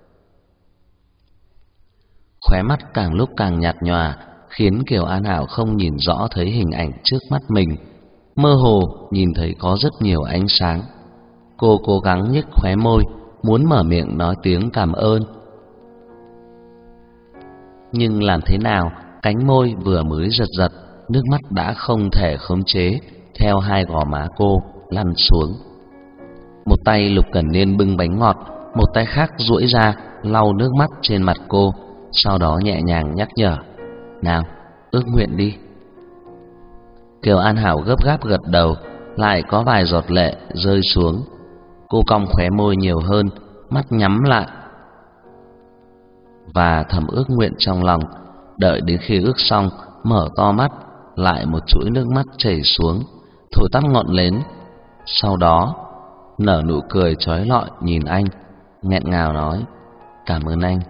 Khóe mắt càng lúc càng nhạt nhòa, khiến Kiều An Hảo không nhìn rõ thấy hình ảnh trước mắt mình. Mơ hồ nhìn thấy có rất nhiều ánh sáng. Cô cố gắng nhếch khóe môi, muốn mở miệng nói tiếng cảm ơn. Nhưng làm thế nào, cánh môi vừa mới giật giật, nước mắt đã không thể khống chế, theo hai gò má cô lăn xuống. Một tay Lục Cẩn Niên bưng bánh ngọt, một tay khác duỗi ra lau nước mắt trên mặt cô, sau đó nhẹ nhàng nhắc nhở: "Nào, ước nguyện đi." Kiều An Hảo gấp gáp gật đầu, lại có vài giọt lệ rơi xuống. Cô cong khóe môi nhiều hơn, mắt nhắm lại và thầm ước nguyện trong lòng. Đợi đến khi ước xong, mở to mắt, lại một chuỗi nước mắt chảy xuống, thổi tắt ngọn nến. Sau đó nở nụ cười chói lọi nhìn anh, nghẹn ngào nói: "Cảm ơn anh."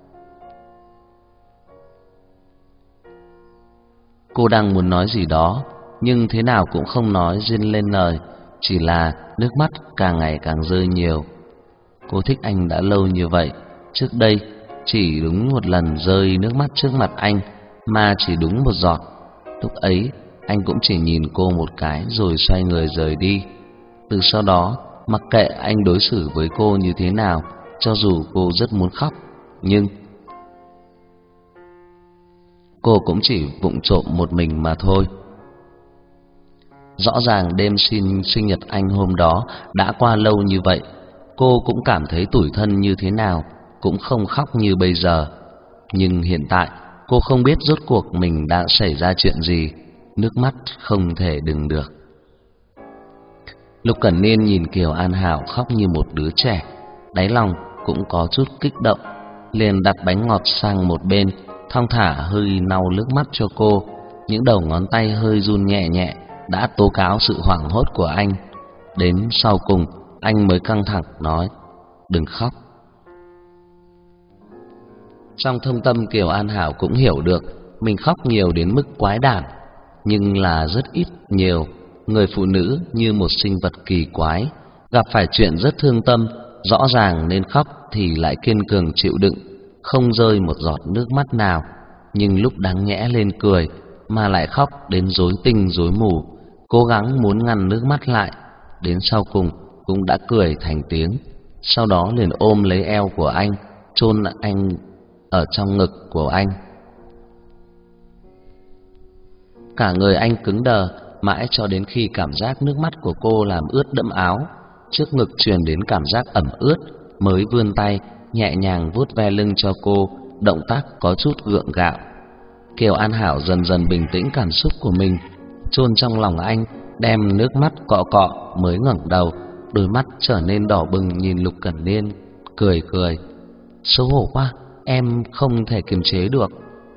Cô đang muốn nói gì đó, nhưng thế nào cũng không nói duyên lên lời, chỉ là nước mắt càng ngày càng rơi nhiều. Cô thích anh đã lâu như vậy, trước đây chỉ đúng một lần rơi nước mắt trước mặt anh, mà chỉ đúng một giọt. Lúc ấy anh cũng chỉ nhìn cô một cái rồi xoay người rời đi. Từ sau đó, mặc kệ anh đối xử với cô như thế nào, cho dù cô rất muốn khóc, nhưng cô cũng chỉ vụng trộm một mình mà thôi. Rõ ràng đêm sinh nhật anh hôm đó đã qua lâu như vậy, cô cũng cảm thấy tủi thân như thế nào, cũng không khóc như bây giờ. Nhưng hiện tại cô không biết rốt cuộc mình đã xảy ra chuyện gì, nước mắt không thể đừng được. Lục Cẩn Niên nhìn Kiều An Hảo khóc như một đứa trẻ, đáy lòng cũng có chút kích động, liền đặt bánh ngọt sang một bên, thong thả hơi lau nước mắt cho cô. Những đầu ngón tay hơi run nhẹ nhẹ đã tố cáo sự hoảng hốt của anh. Đến sau cùng anh mới căng thẳng nói: "Đừng khóc." Trong thâm tâm Kiều An Hảo cũng hiểu được mình khóc nhiều đến mức quái đản, nhưng là rất ít nhiều. Người phụ nữ như một sinh vật kỳ quái, gặp phải chuyện rất thương tâm, rõ ràng nên khóc thì lại kiên cường chịu đựng, không rơi một giọt nước mắt nào. Nhưng lúc đáng nhẽ lên cười mà lại khóc đến rối tinh rối mù, cố gắng muốn ngăn nước mắt lại, đến sau cùng cũng đã cười thành tiếng. Sau đó liền ôm lấy eo của anh, chôn anh ở trong ngực của anh. Cả người anh cứng đờ, mãi cho đến khi cảm giác nước mắt của cô làm ướt đẫm áo, trước ngực truyền đến cảm giác ẩm ướt, mới vươn tay nhẹ nhàng vuốt ve lưng cho cô, động tác có chút gượng gạo. Kiều An Hảo dần dần bình tĩnh cảm xúc của mình, chôn trong lòng anh, đem nước mắt cọ cọ mới ngẩng đầu, đôi mắt trở nên đỏ bừng nhìn Lục Cẩn Niên, cười cười: "Xấu hổ quá, em không thể kiềm chế được."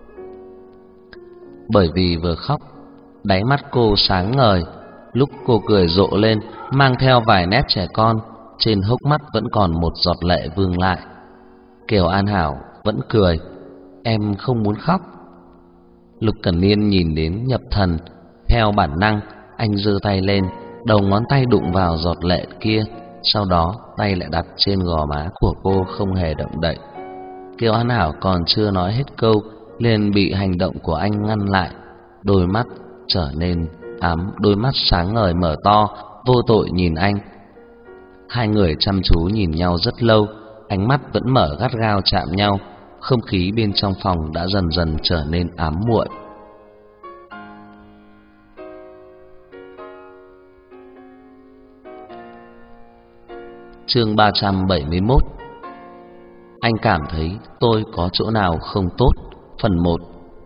Bởi vì vừa khóc, đáy mắt cô sáng ngời, lúc cô cười rộ lên mang theo vài nét trẻ con, trên hốc mắt vẫn còn một giọt lệ vương lại. Kiều An Hảo vẫn cười: "Em không muốn khóc." Lục Cẩn Niên nhìn đến nhập thần, theo bản năng anh giơ tay lên, đầu ngón tay đụng vào giọt lệ kia, sau đó tay lại đặt trên gò má của cô không hề động đậy. Kiều An Hảo còn chưa nói hết câu liền bị hành động của anh ngăn lại, đôi mắt trở nên ám, đôi mắt sáng ngời mở to, vô tội nhìn anh. Hai người chăm chú nhìn nhau rất lâu, ánh mắt vẫn mở gắt gao chạm nhau, không khí bên trong phòng đã dần dần trở nên ám muội. Chương 371. Anh cảm thấy tôi có chỗ nào không tốt. Phần 1.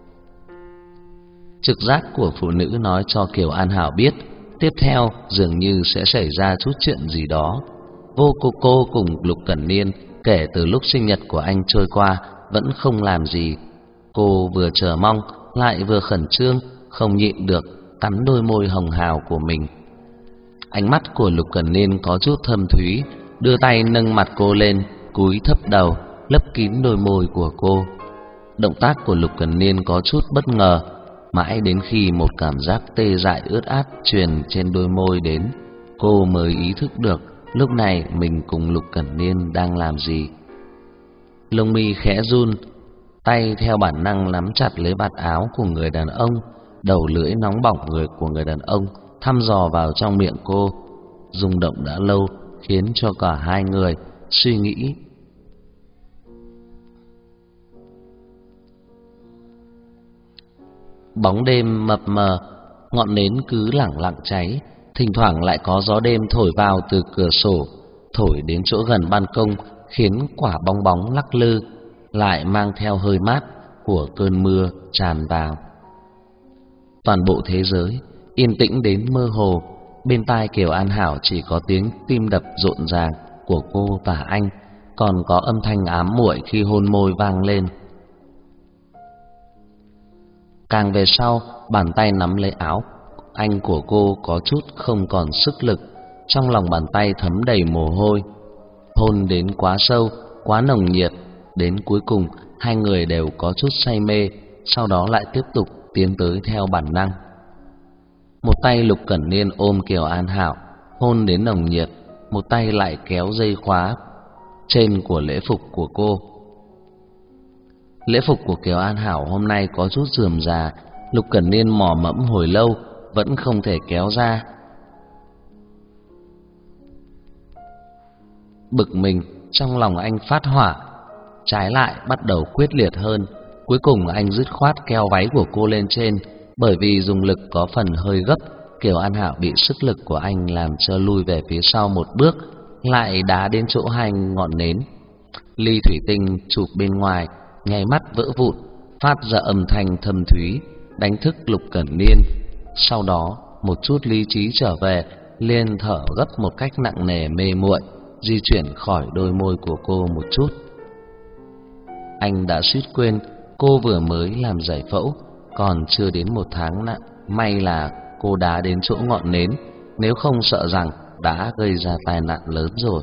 Trực giác của phụ nữ nói cho Kiều An Hảo biết tiếp theo dường như sẽ xảy ra chút chuyện gì đó. Cô cùng Lục Cẩn Niên kể từ lúc sinh nhật của anh trôi qua vẫn không làm gì. Cô vừa chờ mong lại vừa khẩn trương, không nhịn được cắn đôi môi hồng hào của mình. Ánh mắt của Lục Cẩn Niên có chút thâm thúy, đưa tay nâng mặt cô lên, cúi thấp đầu lấp kín đôi môi của cô. Động tác của Lục Cẩn Niên có chút bất ngờ, mãi đến khi một cảm giác tê dại ướt át truyền trên đôi môi đến, cô mới ý thức được lúc này mình cùng Lục Cẩn Niên đang làm gì. Lông mi khẽ run, tay theo bản năng nắm chặt lấy vạt áo của người đàn ông, đầu lưỡi nóng bỏng của người đàn ông thăm dò vào trong miệng cô. Rung động đã lâu khiến cho cả hai người suy nghĩ. Bóng đêm mập mờ, ngọn nến cứ lẳng lặng cháy, thỉnh thoảng lại có gió đêm thổi vào từ cửa sổ, thổi đến chỗ gần ban công, khiến quả bong bóng lắc lư, lại mang theo hơi mát của cơn mưa tràn vào. Toàn bộ thế giới yên tĩnh đến mơ hồ, bên tai Kiều An Hảo chỉ có tiếng tim đập rộn ràng của cô và anh, còn có âm thanh ám muội khi hôn môi vang lên. Càng về sau, bàn tay nắm lấy áo anh của cô có chút không còn sức lực, trong lòng bàn tay thấm đầy mồ hôi. Hôn đến quá sâu, quá nồng nhiệt, đến cuối cùng hai người đều có chút say mê, sau đó lại tiếp tục tiến tới theo bản năng. Một tay Lục Cẩn Niên ôm Kiều An Hảo, hôn đến nồng nhiệt, một tay lại kéo dây khóa trên của lễ phục của cô. Lễ phục của Kiều An Hảo hôm nay có chút rườm rà, Lục Cẩn Niên mò mẫm hồi lâu vẫn không thể kéo ra. Bực mình, trong lòng anh phát hỏa, trái lại bắt đầu quyết liệt hơn. Cuối cùng anh dứt khoát kéo váy của cô lên trên, bởi vì dùng lực có phần hơi gấp, Kiều An Hảo bị sức lực của anh làm cho lui về phía sau một bước, lại đá đến chỗ hai ngọn nến. Ly thủy tinh chụp bên ngoài nháy mắt vỡ vụn, phát ra âm thanh thâm thúy, đánh thức Lục Cẩn Niên. Sau đó một chút lý trí trở về, liền thở gấp một cách nặng nề mê muội, di chuyển khỏi đôi môi của cô một chút. Anh đã suýt quên cô vừa mới làm giải phẫu, còn chưa đến 1 tháng nặng. May là cô đá đến chỗ ngọn nến, nếu không sợ rằng đã gây ra tai nạn lớn rồi.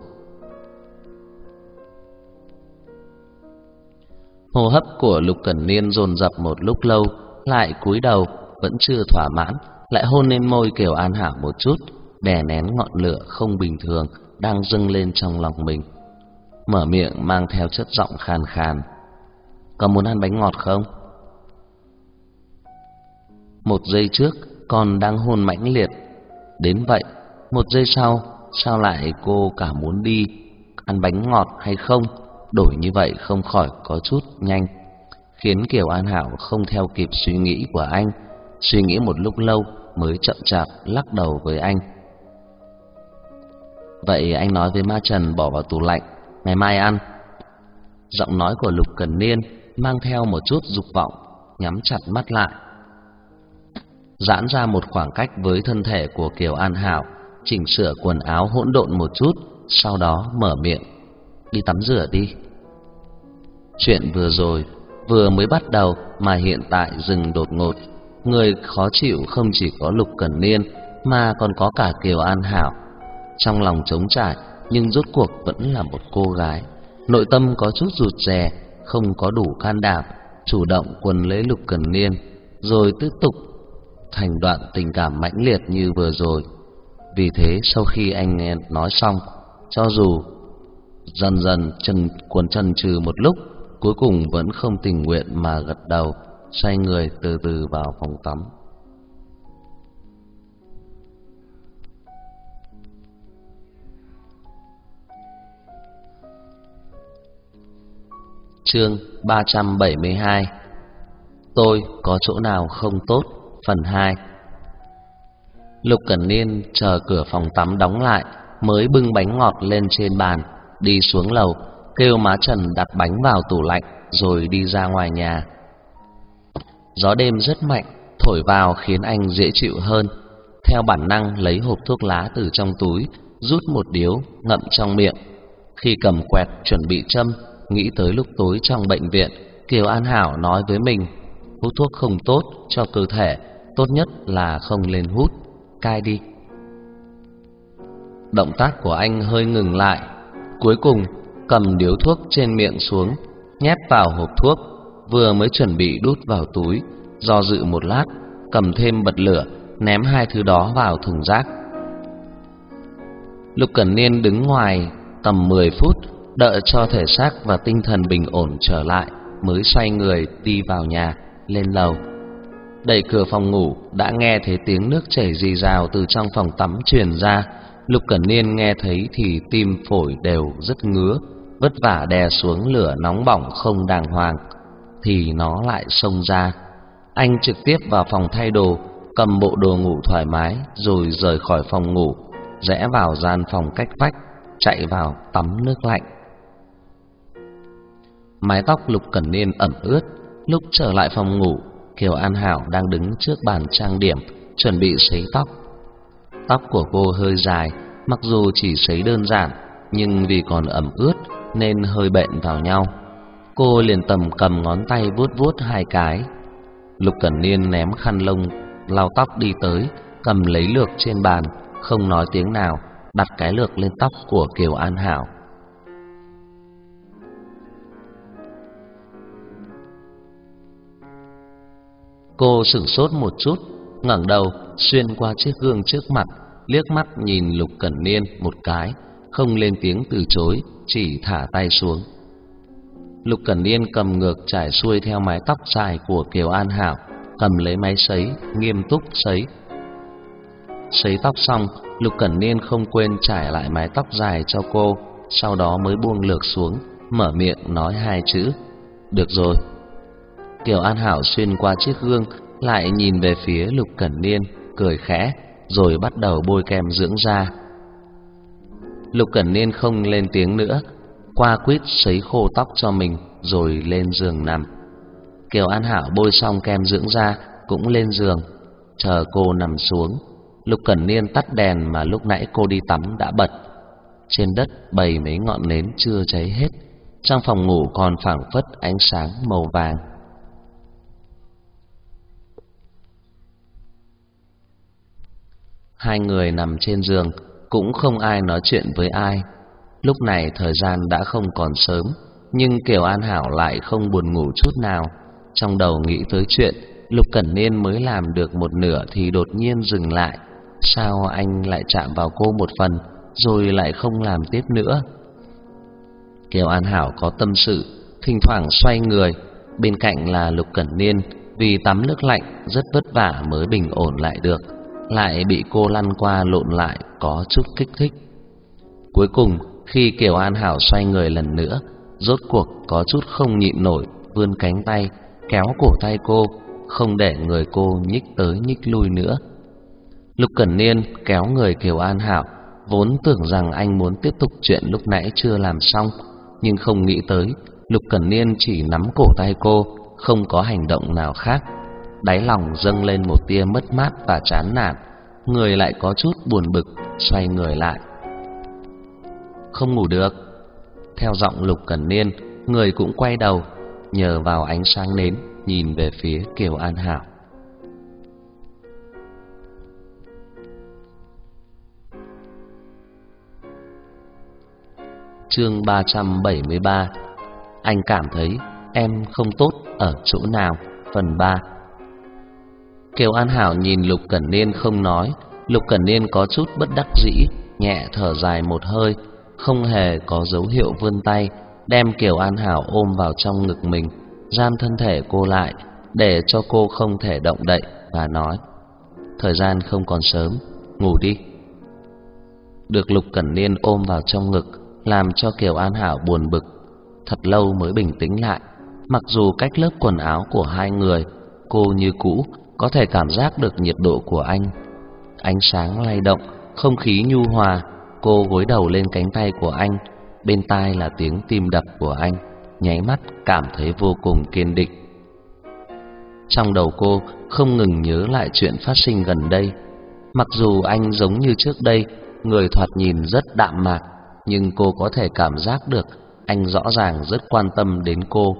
Hô hấp của Lục Cẩn Niên dồn dập một lúc lâu, lại cúi đầu vẫn chưa thỏa mãn, lại hôn lên môi Kiều An Hảo một chút, đè nén ngọn lửa không bình thường đang dâng lên trong lòng mình. Mở miệng mang theo chất giọng khàn khàn: "Có muốn ăn bánh ngọt không?" Một giây trước còn đang hôn mãnh liệt đến vậy, một giây sau sao lại cô cả muốn đi ăn bánh ngọt hay không? Đổi như vậy không khỏi có chút nhanh, khiến Kiều An Hảo không theo kịp suy nghĩ của anh. Suy nghĩ một lúc lâu mới chậm chạp lắc đầu với anh: "Vậy anh nói với Ma Trần bỏ vào tủ lạnh, ngày mai ăn." Giọng nói của Lục Cẩn Niên mang theo một chút dục vọng, nhắm chặt mắt lại, giãn ra một khoảng cách với thân thể của Kiều An Hảo, chỉnh sửa quần áo hỗn độn một chút, sau đó mở miệng: "Đi tắm rửa đi." Chuyện vừa rồi vừa mới bắt đầu mà hiện tại dừng đột ngột. Người khó chịu không chỉ có Lục Cẩn Niên mà còn có cả Kiều An Hảo. Trong lòng trống trải nhưng rốt cuộc vẫn là một cô gái, nội tâm có chút rụt rè, không có đủ can đảm chủ động quấn lấy Lục Cẩn Niên, rồi tiếp tục thành đoạn tình cảm mãnh liệt như vừa rồi. Vì thế sau khi anh nghe nói xong, cho dù dần dần chần chừ một lúc, cuối cùng vẫn không tình nguyện mà gật đầu, xoay người từ từ vào phòng tắm. Chương 372: Tôi có chỗ nào không tốt, phần 2. Lục Cẩn Niên chờ cửa phòng tắm đóng lại mới bưng bánh ngọt lên trên bàn, đi xuống lầu kêu má Trần đặt bánh vào tủ lạnh rồi đi ra ngoài nhà. Gió đêm rất mạnh thổi vào khiến anh dễ chịu hơn. Theo bản năng lấy hộp thuốc lá từ trong túi, rút một điếu ngậm trong miệng. Khi cầm quẹt chuẩn bị châm, nghĩ tới lúc tối trong bệnh viện, Kiều An Hảo nói với mình: hút thuốc không tốt cho cơ thể, tốt nhất là không nên hút, cai đi. Động tác của anh hơi ngừng lại, cuối cùng cầm điếu thuốc trên miệng xuống, nhét vào hộp thuốc, vừa mới chuẩn bị đút vào túi, do dự một lát, cầm thêm bật lửa, ném hai thứ đó vào thùng rác. Lục Cẩn Niên đứng ngoài tầm 10 phút, đợi cho thể xác và tinh thần bình ổn trở lại, mới xoay người đi vào nhà, lên lầu. Đẩy cửa phòng ngủ, đã nghe thấy tiếng nước chảy rì rào từ trong phòng tắm truyền ra. Lục Cẩn Niên nghe thấy thì tim phổi đều rất ngứa, vất vả đè xuống lửa nóng bỏng không đàng hoàng, thì nó lại xông ra. Anh trực tiếp vào phòng thay đồ, cầm bộ đồ ngủ thoải mái rồi rời khỏi phòng ngủ, rẽ vào gian phòng cách vách, chạy vào tắm nước lạnh. Mái tóc Lục Cẩn Niên ẩm ướt. Lúc trở lại phòng ngủ, Kiều An Hảo đang đứng trước bàn trang điểm, chuẩn bị sấy tóc. Tóc của cô hơi dài, mặc dù chỉ sấy đơn giản, nhưng vì còn ẩm ướt nên hơi bện vào nhau. Cô liền tầm cầm ngón tay vuốt vuốt hai cái. Lục Cẩn Niên ném khăn lông lau tóc đi tới, cầm lấy lược trên bàn, không nói tiếng nào, đặt cái lược lên tóc của Kiều An Hảo. Cô sửng sốt một chút, ngẩng đầu xuyên qua chiếc gương trước mặt, liếc mắt nhìn Lục Cẩn Niên một cái, không lên tiếng từ chối, chỉ thả tay xuống. Lục Cẩn Niên cầm ngược trải xuôi theo mái tóc dài của Kiều An Hảo, cầm lấy máy sấy, nghiêm túc sấy. Sấy tóc xong, Lục Cẩn Niên không quên trải lại mái tóc dài cho cô, sau đó mới buông lược xuống, mở miệng nói hai chữ: "Được rồi." Kiều An Hảo xuyên qua chiếc gương, lại nhìn về phía Lục Cẩn Niên, cười khẽ, rồi bắt đầu bôi kem dưỡng da. Lục Cẩn Niên không lên tiếng nữa, qua quýt sấy khô tóc cho mình, rồi lên giường nằm. Kiều An Hảo bôi xong kem dưỡng da, cũng lên giường. Chờ cô nằm xuống, Lục Cẩn Niên tắt đèn mà lúc nãy cô đi tắm đã bật. Trên đất bày mấy ngọn nến chưa cháy hết, trong phòng ngủ còn phảng phất ánh sáng màu vàng. Hai người nằm trên giường, cũng không ai nói chuyện với ai. Lúc này thời gian đã không còn sớm, nhưng Kiều An Hảo lại không buồn ngủ chút nào. Trong đầu nghĩ tới chuyện Lục Cẩn Niên mới làm được một nửa thì đột nhiên dừng lại. Sao anh lại chạm vào cô một phần, rồi lại không làm tiếp nữa? Kiều An Hảo có tâm sự, thỉnh thoảng xoay người. Bên cạnh là Lục Cẩn Niên, vì tắm nước lạnh rất vất vả mới bình ổn lại được, lại bị cô lăn qua lộn lại, có chút kích thích. Cuối cùng khi Kiều An Hảo xoay người lần nữa, rốt cuộc có chút không nhịn nổi, vươn cánh tay kéo cổ tay cô, không để người cô nhích tới nhích lui nữa. Lục Cẩn Niên kéo người Kiều An Hảo, vốn tưởng rằng anh muốn tiếp tục chuyện lúc nãy chưa làm xong, nhưng không nghĩ tới Lục Cẩn Niên chỉ nắm cổ tay cô, không có hành động nào khác. Đáy lòng dâng lên một tia mất mát và chán nản, người lại có chút buồn bực, xoay người lại. Không ngủ được. Theo giọng Lục Cẩn Niên, người cũng quay đầu, nhờ vào ánh sáng nến nhìn về phía Kiều An Hảo. Chương 373. Anh cảm thấy em không tốt ở chỗ nào, phần 3. Kiều An Hảo nhìn Lục Cẩn Niên không nói. Lục Cẩn Niên có chút bất đắc dĩ, nhẹ thở dài một hơi, không hề có dấu hiệu vươn tay đem Kiều An Hảo ôm vào trong ngực mình, giam thân thể cô lại để cho cô không thể động đậy, và nói: "Thời gian không còn sớm, ngủ đi." Được Lục Cẩn Niên ôm vào trong ngực làm cho Kiều An Hảo buồn bực, thật lâu mới bình tĩnh lại. Mặc dù cách lớp quần áo của hai người, cô như cũ có thể cảm giác được nhiệt độ của anh. Ánh sáng lay động, không khí nhu hòa. Cô gối đầu lên cánh tay của anh, bên tai là tiếng tim đập của anh, nháy mắt cảm thấy vô cùng kiên định. Trong đầu cô không ngừng nhớ lại chuyện phát sinh gần đây. Mặc dù anh giống như trước đây, người thoạt nhìn rất đạm mạc, nhưng cô có thể cảm giác được anh rõ ràng rất quan tâm đến cô.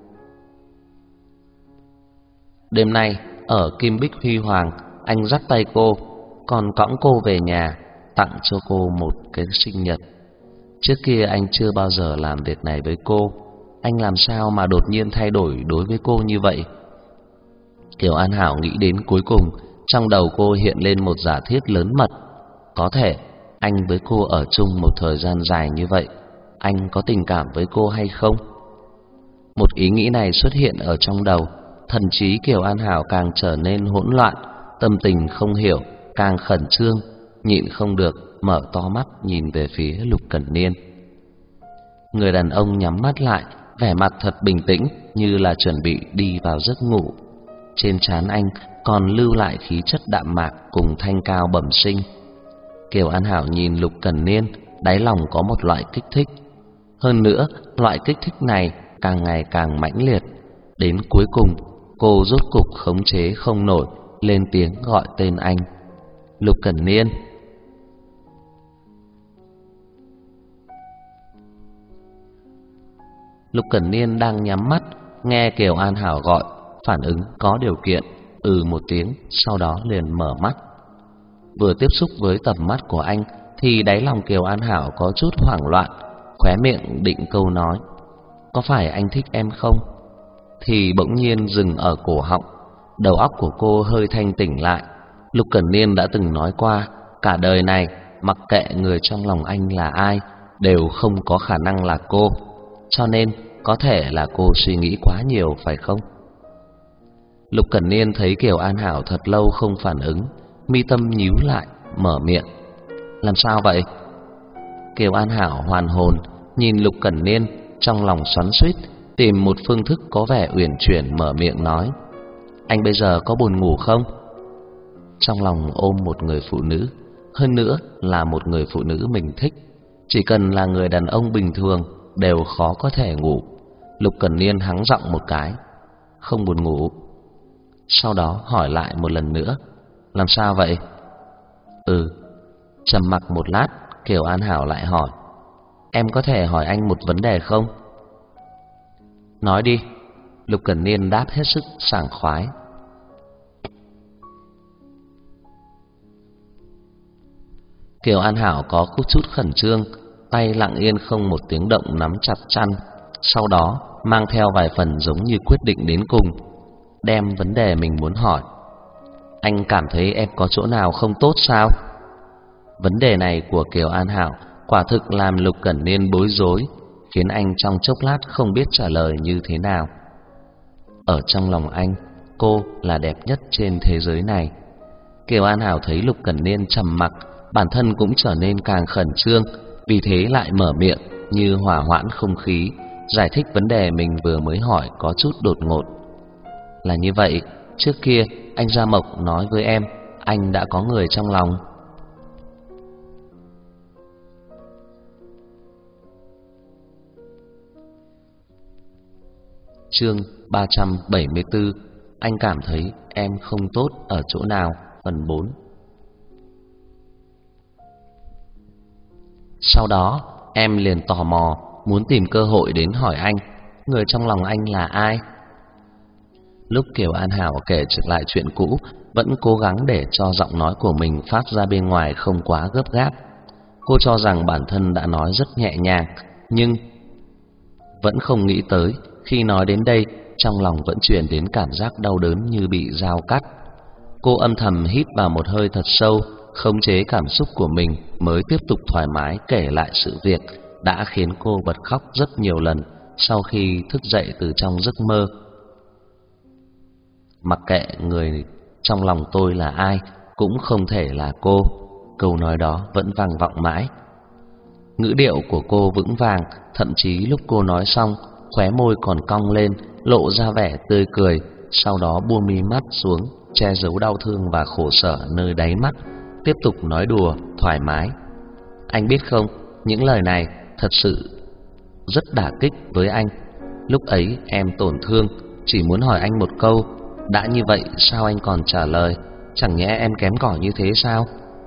Đêm nay ở Kim Bích Huy Hoàng, anh dắt tay cô, còn cõng cô về nhà, tặng cho cô một cái sinh nhật. Trước kia anh chưa bao giờ làm việc này với cô, anh làm sao mà đột nhiên thay đổi đối với cô như vậy? Kiều An Hảo nghĩ đến cuối cùng, trong đầu cô hiện lên một giả thiết lớn mật. Có thể anh với cô ở chung một thời gian dài như vậy, anh có tình cảm với cô hay không? Một ý nghĩ này xuất hiện ở trong đầu, thần trí Kiều An Hảo càng trở nên hỗn loạn, tâm tình không hiểu, càng khẩn trương, nhịn không được mở to mắt nhìn về phía Lục Cẩn Niên. Người đàn ông nhắm mắt lại, vẻ mặt thật bình tĩnh, như là chuẩn bị đi vào giấc ngủ. trên trán anh còn lưu lại khí chất đạm mạc cùng thanh cao bẩm sinh. Kiều An Hảo nhìn Lục Cẩn Niên, đáy lòng có một loại kích thích. Hơn nữa, loại kích thích này càng ngày càng mãnh liệt. Đến cuối cùng, cô rốt cục khống chế không nổi, lên tiếng gọi tên anh. Lục Cẩn Niên. Lục Cẩn Niên đang nhắm mắt, nghe Kiều An Hảo gọi, phản ứng có điều kiện, một tiếng, sau đó liền mở mắt. Vừa tiếp xúc với tầm mắt của anh thì đáy lòng Kiều An Hảo có chút hoảng loạn, khóe miệng định câu nói "Có phải anh thích em không?" thì bỗng nhiên dừng ở cổ họng. Đầu óc của cô hơi thanh tỉnh lại. Lục Cẩn Niên đã từng nói qua, cả đời này mặc kệ người trong lòng anh là ai đều không có khả năng là cô. Cho nên có thể là cô suy nghĩ quá nhiều phải không? Lục Cẩn Niên thấy Kiều An Hảo thật lâu không phản ứng, mi tâm nhíu lại, mở miệng. Làm sao vậy? Kiều An Hảo hoàn hồn, nhìn Lục Cẩn Niên, trong lòng xoắn xuýt, tìm một phương thức có vẻ uyển chuyển mở miệng nói. Anh bây giờ có buồn ngủ không? Trong lòng ôm một người phụ nữ, hơn nữa là một người phụ nữ mình thích, chỉ cần là người đàn ông bình thường đều khó có thể ngủ. Lục Cẩn Niên hắng giọng một cái, không buồn ngủ. Sau đó hỏi lại một lần nữa, làm sao vậy? Trầm mặc một lát, Kiều An Hảo lại hỏi, em có thể hỏi anh một vấn đề không? Nói đi. Lục Cẩn Niên đáp hết sức sảng khoái. Kiều An Hảo có chút khẩn trương, tay lặng yên không một tiếng động nắm chặt chăn, sau đó mang theo vài phần giống như quyết định đến cùng, đem vấn đề mình muốn hỏi. Anh cảm thấy em có chỗ nào không tốt sao? Vấn đề này của Kiều An Hảo quả thực làm Lục Cẩn Niên bối rối, khiến anh trong chốc lát không biết trả lời như thế nào. Ở trong lòng anh, cô là đẹp nhất trên thế giới này. Kiều An Hảo thấy Lục Cẩn Niên trầm mặc, bản thân cũng trở nên càng khẩn trương, vì thế lại mở miệng như hòa hoãn không khí, giải thích vấn đề mình vừa mới hỏi có chút đột ngột. Là như vậy, trước kia anh Gia Mộc nói với em anh đã có người trong lòng. Chương 374. Anh cảm thấy em không tốt ở chỗ nào, phần 4. Sau đó em liền tò mò, muốn tìm cơ hội đến hỏi anh, người trong lòng anh là ai? Lúc Kiều An Hảo kể trở lại chuyện cũ, vẫn cố gắng để cho giọng nói của mình phát ra bên ngoài không quá gấp gáp. Cô cho rằng bản thân đã nói rất nhẹ nhàng, nhưng vẫn không nghĩ tới khi nói đến đây, trong lòng vẫn truyền đến cảm giác đau đớn như bị dao cắt. Cô âm thầm hít vào một hơi thật sâu, khống chế cảm xúc của mình, mới tiếp tục thoải mái kể lại sự việc đã khiến cô bật khóc rất nhiều lần sau khi thức dậy từ trong giấc mơ. Mặc kệ người trong lòng tôi là ai, cũng không thể là cô. Câu nói đó vẫn vang vọng mãi. Ngữ điệu của cô vững vàng, thậm chí lúc cô nói xong, khóe môi còn cong lên, lộ ra vẻ tươi cười, sau đó buông mi mắt xuống, che giấu đau thương và khổ sở nơi đáy mắt, tiếp tục nói đùa thoải mái. Anh biết không, những lời này thật sự rất đả kích với anh. Lúc ấy em tổn thương, chỉ muốn hỏi anh một câu, đã như vậy sao anh còn trả lời? Chẳng nhẽ em kém cỏi như thế sao?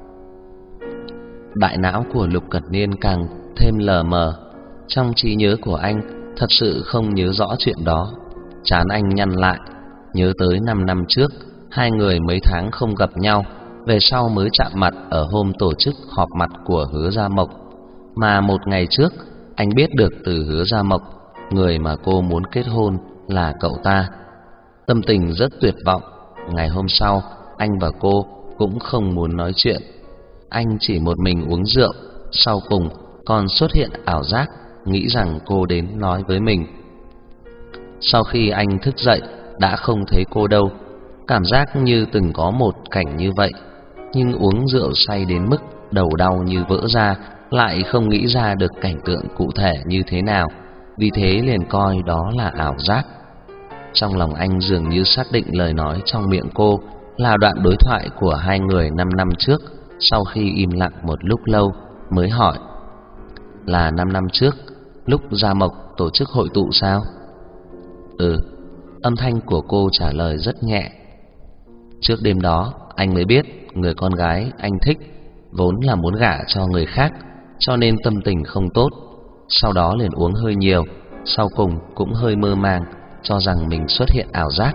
Đại não của Lục Cẩn Niên càng thêm lờ mờ. Trong trí nhớ của anh thật sự không nhớ rõ chuyện đó. Trán anh nhăn lại, nhớ tới 5 năm trước, hai người mấy tháng không gặp nhau, về sau mới chạm mặt ở hôm tổ chức họp mặt của Hứa Gia Mộc. Mà một ngày trước, anh biết được từ Hứa Gia Mộc, người mà cô muốn kết hôn là cậu ta. Tâm tình rất tuyệt vọng. Ngày hôm sau, anh và cô cũng không muốn nói chuyện. Anh chỉ một mình uống rượu, sau cùng còn xuất hiện ảo giác, nghĩ rằng cô đến nói với mình. Sau khi anh thức dậy, đã không thấy cô đâu. Cảm giác như từng có một cảnh như vậy, nhưng uống rượu say đến mức đầu đau như vỡ ra, lại không nghĩ ra được cảnh tượng cụ thể như thế nào, vì thế liền coi đó là ảo giác. trong lòng anh dường như xác định lời nói trong miệng cô là đoạn đối thoại của hai người 5 năm trước. Sau khi im lặng một lúc lâu mới hỏi: là 5 năm trước, lúc Gia Mộc tổ chức hội tụ sao? Ừ. Âm thanh của cô trả lời rất nhẹ. Trước đêm đó anh mới biết người con gái anh thích vốn là muốn gả cho người khác, cho nên tâm tình không tốt. Sau đó liền uống hơi nhiều, sau cùng cũng hơi mơ màng, cho rằng mình xuất hiện ảo giác.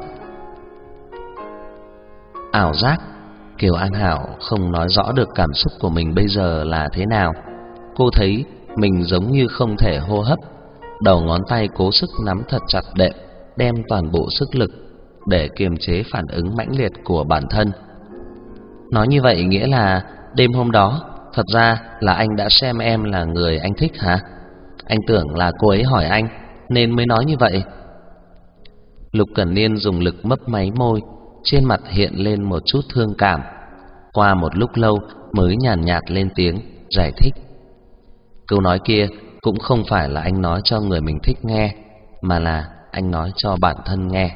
Ảo giác? Kiều An Hảo không nói rõ được cảm xúc của mình bây giờ là thế nào. Cô thấy mình giống như không thể hô hấp, đầu ngón tay cố sức nắm thật chặt đệm, đem toàn bộ sức lực để kiềm chế phản ứng mãnh liệt của bản thân. Nói như vậy nghĩa là đêm hôm đó thật ra là anh đã xem em là người anh thích hả? Anh tưởng là cô ấy hỏi anh nên mới nói như vậy. Lục Cẩn Niên dùng lực mấp máy môi, trên mặt hiện lên một chút thương cảm. Qua một lúc lâu mới nhàn nhạt lên tiếng giải thích. Câu nói kia cũng không phải là anh nói cho người mình thích nghe, mà là anh nói cho bản thân nghe.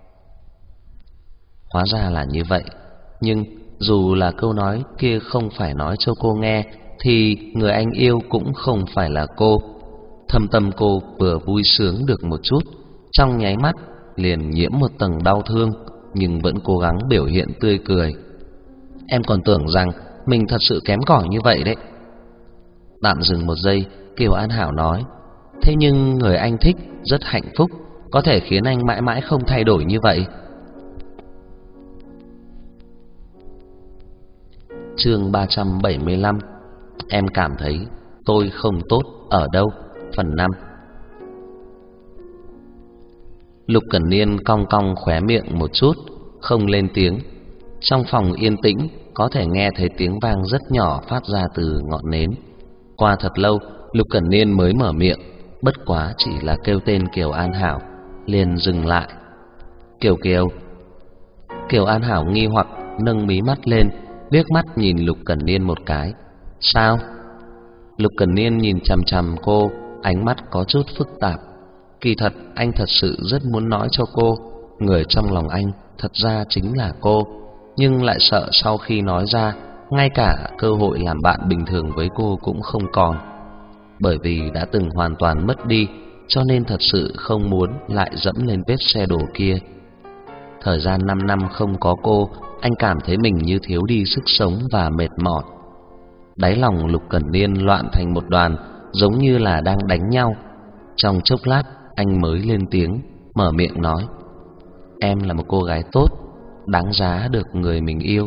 Hóa ra là như vậy. Nhưng dù là câu nói kia không phải nói cho cô nghe, thì người anh yêu cũng không phải là cô. Thâm tâm cô vừa vui sướng được một chút, trong nháy mắt liền nhiễm một tầng đau thương, nhưng vẫn cố gắng biểu hiện tươi cười. Em còn tưởng rằng mình thật sự kém cỏi như vậy đấy. Tạm dừng một giây, Kiều An Hảo nói: thế nhưng người anh thích rất hạnh phúc, có thể khiến anh mãi mãi không thay đổi như vậy. Chương 375. Em cảm thấy tôi không tốt ở đâu? Phần 5. Lục Cẩn Niên cong cong khóe miệng một chút, không lên tiếng. Trong phòng yên tĩnh, có thể nghe thấy tiếng vang rất nhỏ phát ra từ ngọn nến. Qua thật lâu, Lục Cẩn Niên mới mở miệng, bất quá chỉ là kêu tên Kiều An Hảo, liền dừng lại. Kiều Kiều. Kiều An Hảo nghi hoặc nâng mí mắt lên, liếc mắt nhìn Lục Cẩn Niên một cái. Sao? Lục Cẩn Niên nhìn chằm chằm cô, ánh mắt có chút phức tạp. Kỳ thật anh thật sự rất muốn nói cho cô, người trong lòng anh thật ra chính là cô, nhưng lại sợ sau khi nói ra, ngay cả cơ hội làm bạn bình thường với cô cũng không còn. Bởi vì đã từng hoàn toàn mất đi, cho nên thật sự không muốn lại dẫm lên vết xe đổ kia. Thời gian 5 năm không có cô, anh cảm thấy mình như thiếu đi sức sống và mệt mỏi. Đáy lòng Lục Cẩn Niên loạn thành một đoàn, giống như là đang đánh nhau. Trong chốc lát anh mới lên tiếng, mở miệng nói: em là một cô gái tốt, đáng giá được người mình yêu.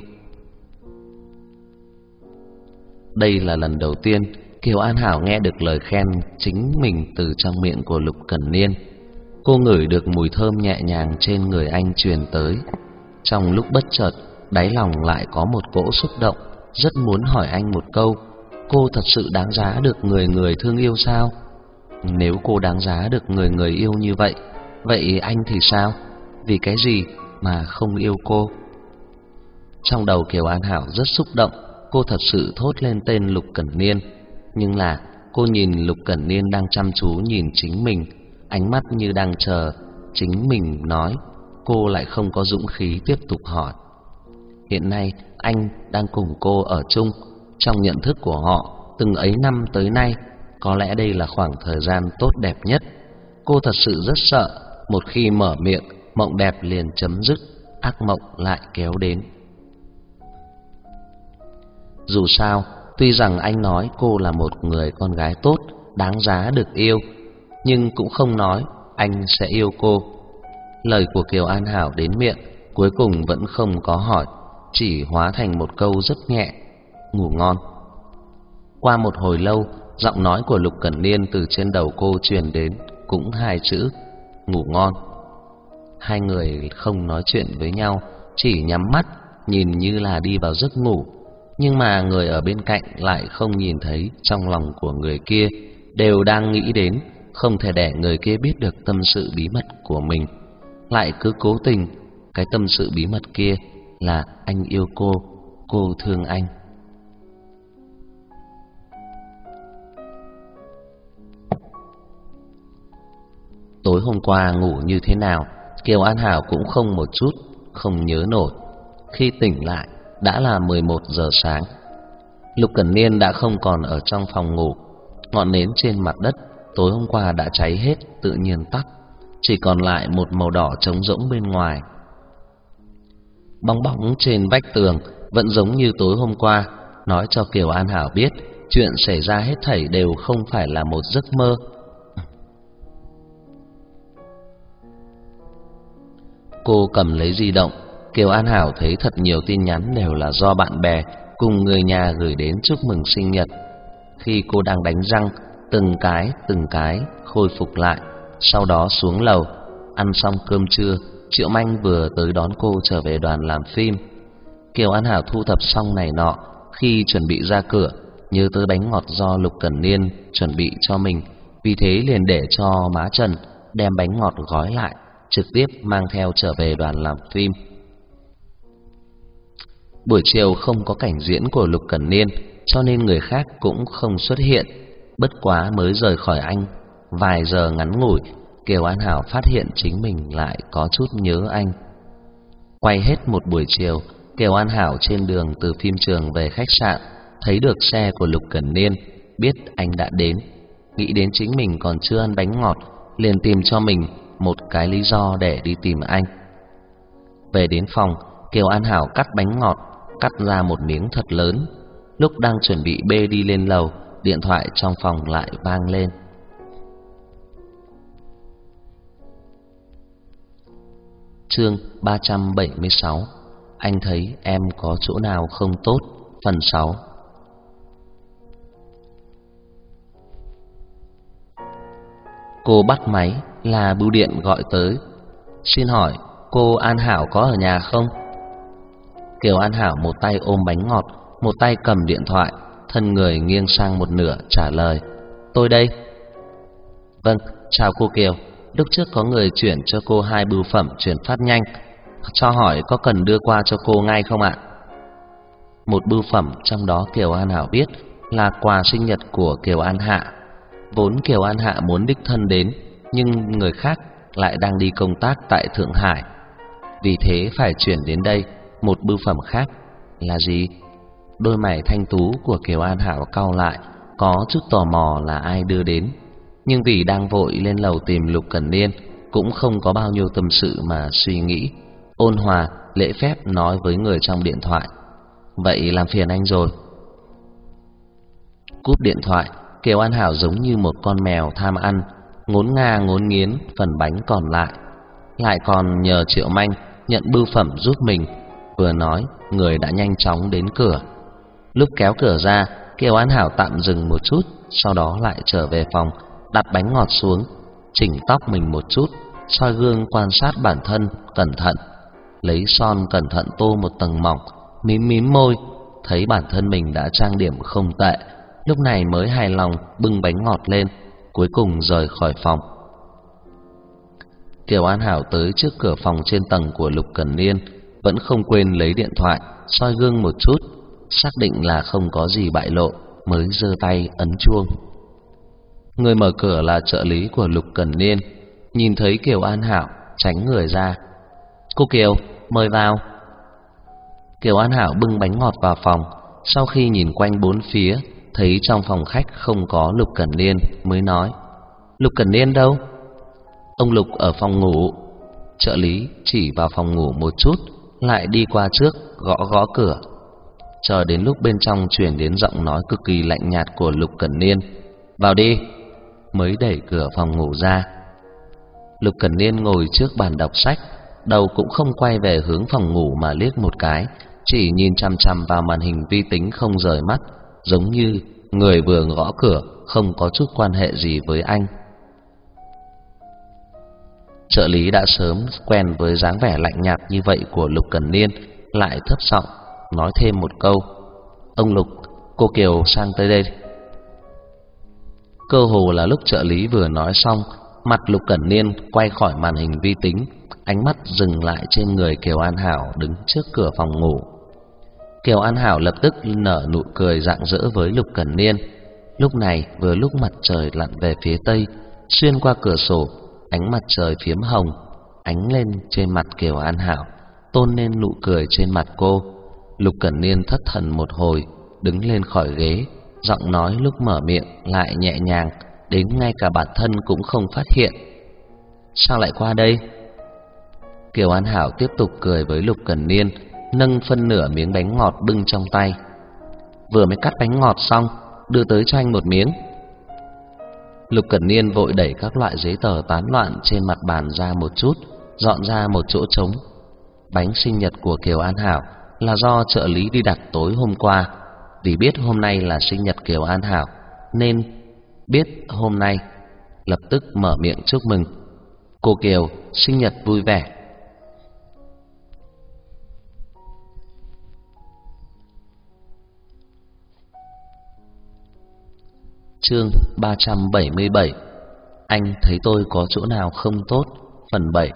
Đây là lần đầu tiên Kiều An Hảo nghe được lời khen chính mình từ trong miệng của Lục Cẩn Niên. Cô ngửi được mùi thơm nhẹ nhàng trên người anh truyền tới. Trong lúc bất chợt, đáy lòng lại có một cỗ xúc động, rất muốn hỏi anh một câu: cô thật sự đáng giá được người người thương yêu sao? Nếu cô đáng giá được người người yêu như vậy, vậy anh thì sao? Vì cái gì mà không yêu cô? Trong đầu Kiều An Hảo rất xúc động, cô thật sự thốt lên tên Lục Cẩn Niên. Nhưng là cô nhìn Lục Cẩn Niên đang chăm chú nhìn chính mình, ánh mắt như đang chờ chính mình nói, cô lại không có dũng khí tiếp tục hỏi. Hiện nay anh đang cùng cô ở chung, trong nhận thức của họ từng ấy năm tới nay, có lẽ đây là khoảng thời gian tốt đẹp nhất. Cô thật sự rất sợ một khi mở miệng, mộng đẹp liền chấm dứt, ác mộng lại kéo đến. Dù sao, tuy rằng anh nói cô là một người con gái tốt, đáng giá được yêu, nhưng cũng không nói anh sẽ yêu cô. Lời của Kiều An Hảo đến miệng, cuối cùng vẫn không có hỏi, chỉ hóa thành một câu rất nhẹ: ngủ ngon. Qua một hồi lâu, giọng nói của Lục Cẩn Niên từ trên đầu cô truyền đến, cũng hai chữ: ngủ ngon. Hai người không nói chuyện với nhau, chỉ nhắm mắt, nhìn như là đi vào giấc ngủ. Nhưng mà người ở bên cạnh lại không nhìn thấy trong lòng của người kia đều đang nghĩ đến không thể để người kia biết được tâm sự bí mật của mình, lại cứ cố tình cái tâm sự bí mật kia là anh yêu cô thương anh. Tối hôm qua ngủ như thế nào? Kiều An Hảo cũng không một chút không nhớ nổi. Khi tỉnh lại đã là 11 giờ sáng. Lục Cẩn Niên đã không còn ở trong phòng ngủ. Ngọn nến trên mặt đất tối hôm qua đã cháy hết, tự nhiên tắt, chỉ còn lại một màu đỏ trống rỗng bên ngoài. Bong bóng trên vách tường vẫn giống như tối hôm qua, nói cho Kiều An Hảo biết chuyện xảy ra hết thảy đều không phải là một giấc mơ. Cô cầm lấy di động, Kiều An Hảo thấy thật nhiều tin nhắn đều là do bạn bè cùng người nhà gửi đến chúc mừng sinh nhật. Khi cô đang đánh răng, từng cái khôi phục lại. Sau đó xuống lầu, ăn xong cơm trưa, Triệu Manh vừa tới đón cô trở về đoàn làm phim. Kiều An Hảo thu thập xong này nọ, khi chuẩn bị ra cửa, nhớ tới bánh ngọt do Lục Cẩn Niên chuẩn bị cho mình, vì thế liền để cho má Trần đem bánh ngọt gói lại, trực tiếp mang theo trở về đoàn làm phim. Buổi chiều không có cảnh diễn của Lục Cẩn Niên, cho nên người khác cũng không xuất hiện. Bất quá mới rời khỏi anh vài giờ ngắn ngủi, Kiều An Hảo phát hiện chính mình lại có chút nhớ anh. Quay hết một buổi chiều, Kiều An Hảo trên đường từ phim trường về khách sạn thấy được xe của Lục Cẩn Niên, biết anh đã đến. Nghĩ đến chính mình còn chưa ăn bánh ngọt, liền tìm cho mình một cái lý do để đi tìm anh. Về đến phòng, Kiều An Hảo cắt bánh ngọt, cắt ra một miếng thật lớn. Lúc đang chuẩn bị bê đi lên lầu, điện thoại trong phòng lại vang lên. Chương 376. Anh thấy em có chỗ nào không tốt, phần 6. Cô bắt máy, là bưu điện gọi tới. Xin hỏi cô An Hảo có ở nhà không? Kiều An Hảo một tay ôm bánh ngọt, một tay cầm điện thoại, thân người nghiêng sang một nửa trả lời: Tôi đây. Vâng, chào cô Kiều. Lúc trước có người chuyển cho cô 2 bưu phẩm chuyển phát nhanh, cho hỏi có cần đưa qua cho cô ngay không ạ? Một bưu phẩm trong đó Kiều An Hảo biết là quà sinh nhật của Kiều An Hạ. Vốn Kiều An Hạ muốn đích thân đến, nhưng người khác lại đang đi công tác tại Thượng Hải, vì thế phải chuyển đến đây. Một bưu phẩm khác là gì? Đôi mày thanh tú của Kiều An Hảo cau lại, có chút tò mò là ai đưa đến. Nhưng vì đang vội lên lầu tìm Lục Cẩn Niên, cũng không có bao nhiêu tâm sự mà suy nghĩ. Ôn hòa lễ phép nói với người trong điện thoại: Vậy làm phiền anh rồi. Cúp điện thoại, Kiều An Hảo giống như một con mèo tham ăn, ngốn nga ngốn nghiến phần bánh còn lại còn nhờ Triệu Manh nhận bưu phẩm giúp mình. Vừa nói, người đã nhanh chóng đến cửa. Lúc kéo cửa ra, Kiều An Hảo tạm dừng một chút, sau đó lại trở về phòng, đặt bánh ngọt xuống, chỉnh tóc mình một chút, soi gương quan sát bản thân cẩn thận, lấy son cẩn thận tô một tầng mỏng, mím môi, thấy bản thân mình đã trang điểm không tệ, lúc này mới hài lòng bưng bánh ngọt lên, cuối cùng rời khỏi phòng. Kiều An Hảo tới trước cửa phòng trên tầng của Lục Cẩn Niên, vẫn không quên lấy điện thoại soi gương một chút, xác định là không có gì bại lộ, mới giơ tay ấn chuông. Người mở cửa là trợ lý của Lục Cẩn Niên, nhìn thấy Kiều An Hảo tránh người ra. Cô Kiều, mời vào. Kiều An Hảo bưng bánh ngọt vào phòng, sau khi nhìn quanh bốn phía, thấy trong phòng khách không có Lục Cẩn Niên, mới nói: Lục Cẩn Niên đâu? Ông Lục ở phòng ngủ. Trợ lý chỉ vào phòng ngủ một chút, lại đi qua trước gõ gõ cửa, chờ đến lúc bên trong truyền đến giọng nói cực kỳ lạnh nhạt của Lục Cẩn Niên: Vào đi. Mới đẩy cửa phòng ngủ ra. Lục Cẩn Niên ngồi trước bàn đọc sách, đầu cũng không quay về hướng phòng ngủ mà liếc một cái, chỉ nhìn chằm chằm vào màn hình vi tính không rời mắt, giống như người vừa gõ cửa không có chút quan hệ gì với anh. Trợ lý đã sớm quen với dáng vẻ lạnh nhạt như vậy của Lục Cẩn Niên, lại thấp giọng nói thêm một câu: Ông Lục, cô Kiều sang tới đây. Cơ hồ là lúc trợ lý vừa nói xong, mặt Lục Cẩn Niên quay khỏi màn hình vi tính, ánh mắt dừng lại trên người Kiều An Hảo đứng trước cửa phòng ngủ. Kiều An Hảo lập tức nở nụ cười rạng rỡ với Lục Cẩn Niên. Lúc này vừa lúc mặt trời lặn về phía tây, xuyên qua cửa sổ, ánh mặt trời phiếm hồng, ánh lên trên mặt Kiều An Hảo, tôn lên nụ cười trên mặt cô. Lục Cẩn Niên thất thần một hồi, đứng lên khỏi ghế, giọng nói lúc mở miệng lại nhẹ nhàng đến ngay cả bản thân cũng không phát hiện. Sao lại qua đây? Kiều An Hảo tiếp tục cười với Lục Cẩn Niên, nâng phân nửa miếng bánh ngọt bưng trong tay. Vừa mới cắt bánh ngọt xong, đưa tới cho anh một miếng. Lục Cẩn Niên vội đẩy các loại giấy tờ tán loạn trên mặt bàn ra một chút, dọn ra một chỗ trống. Bánh sinh nhật của Kiều An Hảo là do trợ lý đi đặt tối hôm qua. Vì biết hôm nay là sinh nhật Kiều An Hảo nên biết hôm nay lập tức mở miệng chúc mừng. Cô Kiều sinh nhật vui vẻ. Chương 377. Anh thấy tôi có chỗ nào không tốt? Phần 7.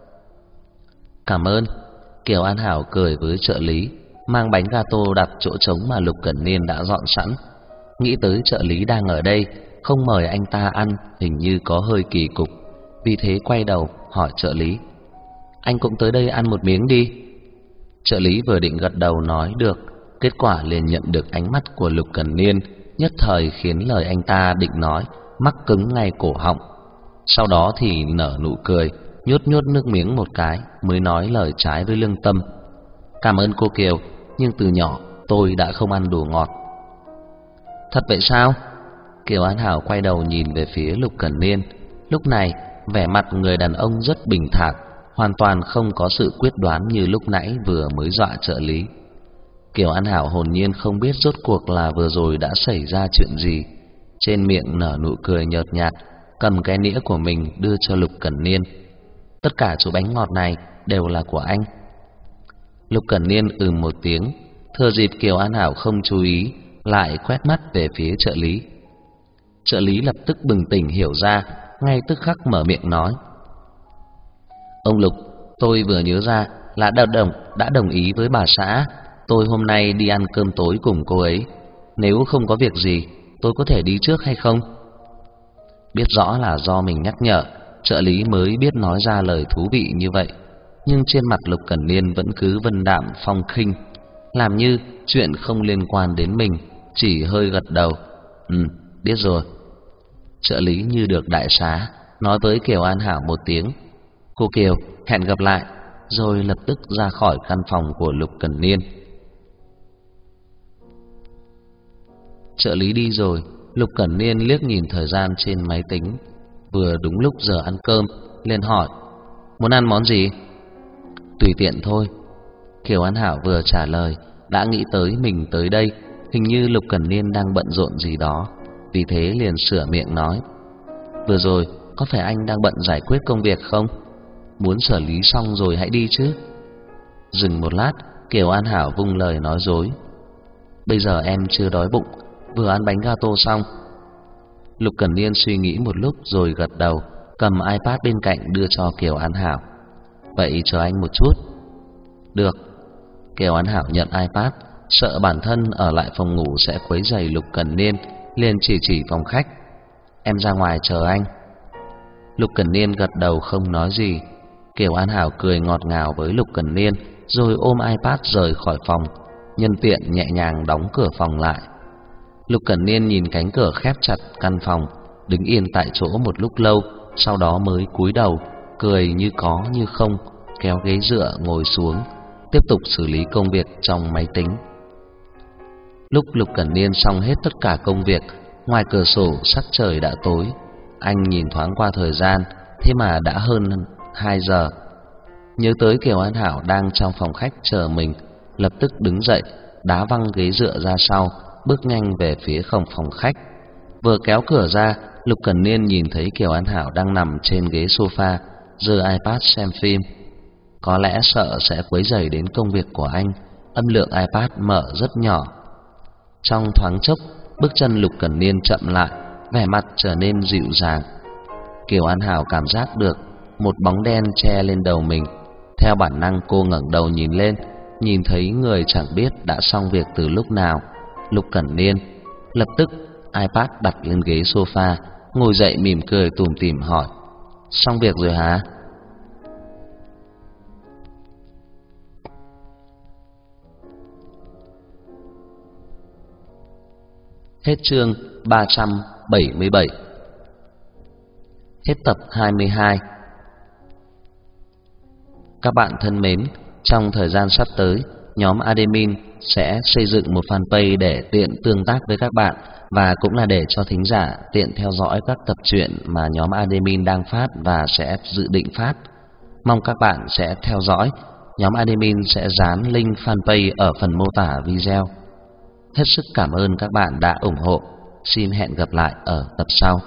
Cảm ơn. Kiều An Hảo cười với trợ lý, mang bánh gato đặt chỗ trống mà Lục Cẩn Niên đã dọn sẵn. Nghĩ tới trợ lý đang ở đây, không mời anh ta ăn hình như có hơi kỳ cục, vì thế quay đầu hỏi trợ lý: Anh cũng tới đây ăn một miếng đi. Trợ lý vừa định gật đầu nói được, kết quả liền nhận được ánh mắt của Lục Cẩn Niên, nhất thời khiến lời anh ta định nói mắc cứng ngay cổ họng. Sau đó thì nở nụ cười, nhốt nước miếng một cái mới nói lời trái với lương tâm: Cảm ơn cô Kiều, nhưng từ nhỏ tôi đã không ăn đồ ngọt. Thật vậy sao? Kiều An Hảo quay đầu nhìn về phía Lục Cẩn Niên. Lúc này vẻ mặt người đàn ông rất bình thản, hoàn toàn không có sự quyết đoán như lúc nãy vừa mới dọa trợ lý. Kiều An Hảo hồn nhiên không biết rốt cuộc là vừa rồi đã xảy ra chuyện gì, trên miệng nở nụ cười nhợt nhạt, cầm cái nĩa của mình đưa cho Lục Cẩn Niên. Tất cả chỗ bánh ngọt này đều là của anh. Lục Cẩn Niên một tiếng, thừa dịp Kiều An Hảo không chú ý, lại quét mắt về phía trợ lý. Trợ lý lập tức bừng tỉnh hiểu ra, ngay tức khắc mở miệng nói: Ông Lục, tôi vừa nhớ ra là đã đồng ý với bà xã tôi hôm nay đi ăn cơm tối cùng cô ấy. Nếu không có việc gì, tôi có thể đi trước hay không? Biết rõ là do mình nhắc nhở, trợ lý mới biết nói ra lời thú vị như vậy, nhưng trên mặt Lục Cẩn Niên vẫn cứ vân đạm phong khinh, làm như chuyện không liên quan đến mình, chỉ hơi gật đầu. Biết rồi. Trợ lý như được đại xá, nói với Kiều An Hảo một tiếng: Cô Kiều, hẹn gặp lại, rồi lập tức ra khỏi căn phòng của Lục Cẩn Niên. Trợ lý đi rồi, Lục Cẩn Niên liếc nhìn thời gian trên máy tính, vừa đúng lúc giờ ăn cơm, liền hỏi: Muốn ăn món gì? Tùy tiện thôi. Kiều An Hảo vừa trả lời đã nghĩ tới mình tới đây, hình như Lục Cẩn Niên đang bận rộn gì đó, vì thế liền sửa miệng nói: Vừa rồi có phải anh đang bận giải quyết công việc không? Muốn xử lý xong rồi hãy đi chứ. Dừng một lát, Kiều An Hảo vung lời nói dối: Bây giờ em chưa đói bụng, vừa ăn bánh gato xong. Lục Cẩn Niên suy nghĩ một lúc rồi gật đầu, cầm iPad bên cạnh đưa cho Kiều An Hảo: Vậy chờ anh một chút. Được. Kiều An Hảo nhận iPad, sợ bản thân ở lại phòng ngủ sẽ quấy rầy Lục Cẩn Niên, liền chỉ phòng khách: Em ra ngoài chờ anh. Lục Cẩn Niên gật đầu không nói gì. Kiều An Hảo cười ngọt ngào với Lục Cẩn Niên, rồi ôm iPad rời khỏi phòng, nhân tiện nhẹ nhàng đóng cửa phòng lại. Lục Cẩn Niên nhìn cánh cửa khép chặt căn phòng, đứng yên tại chỗ một lúc lâu, sau đó mới cúi đầu, cười như có như không, kéo ghế dựa ngồi xuống, tiếp tục xử lý công việc trong máy tính. Lúc Lục Cẩn Niên xong hết tất cả công việc, ngoài cửa sổ sắc trời đã tối. Anh nhìn thoáng qua thời gian, thế mà đã hơn 2 giờ. Nhớ tới Kiều An Hảo đang trong phòng khách chờ mình, lập tức đứng dậy, đá văng ghế dựa ra sau, bước nhanh về phía phòng khách. Vừa kéo cửa ra, Lục Cẩn Niên nhìn thấy Kiều An Hảo đang nằm trên ghế sofa, giơ iPad xem phim. Có lẽ sợ sẽ quấy rầy đến công việc của anh, âm lượng iPad mở rất nhỏ. Trong thoáng chốc, bước chân Lục Cẩn Niên chậm lại, vẻ mặt trở nên dịu dàng. Kiều An Hảo cảm giác được một bóng đen che lên đầu mình. Theo bản năng cô ngẩng đầu nhìn lên, nhìn thấy người chẳng biết đã xong việc từ lúc nào, Lục Cẩn Niên. Lập tức iPad đặt lên ghế sofa, ngồi dậy mỉm cười tủm tỉm hỏi: Xong việc rồi hả? Hết chương 377. Hết tập 22. Các bạn thân mến, trong thời gian sắp tới, nhóm Admin sẽ xây dựng một fanpage để tiện tương tác với các bạn và cũng là để cho thính giả tiện theo dõi các tập truyện mà nhóm Admin đang phát và sẽ dự định phát. Mong các bạn sẽ theo dõi. Nhóm Admin sẽ dán link fanpage ở phần mô tả video. Hết sức cảm ơn các bạn đã ủng hộ. Xin hẹn gặp lại ở tập sau.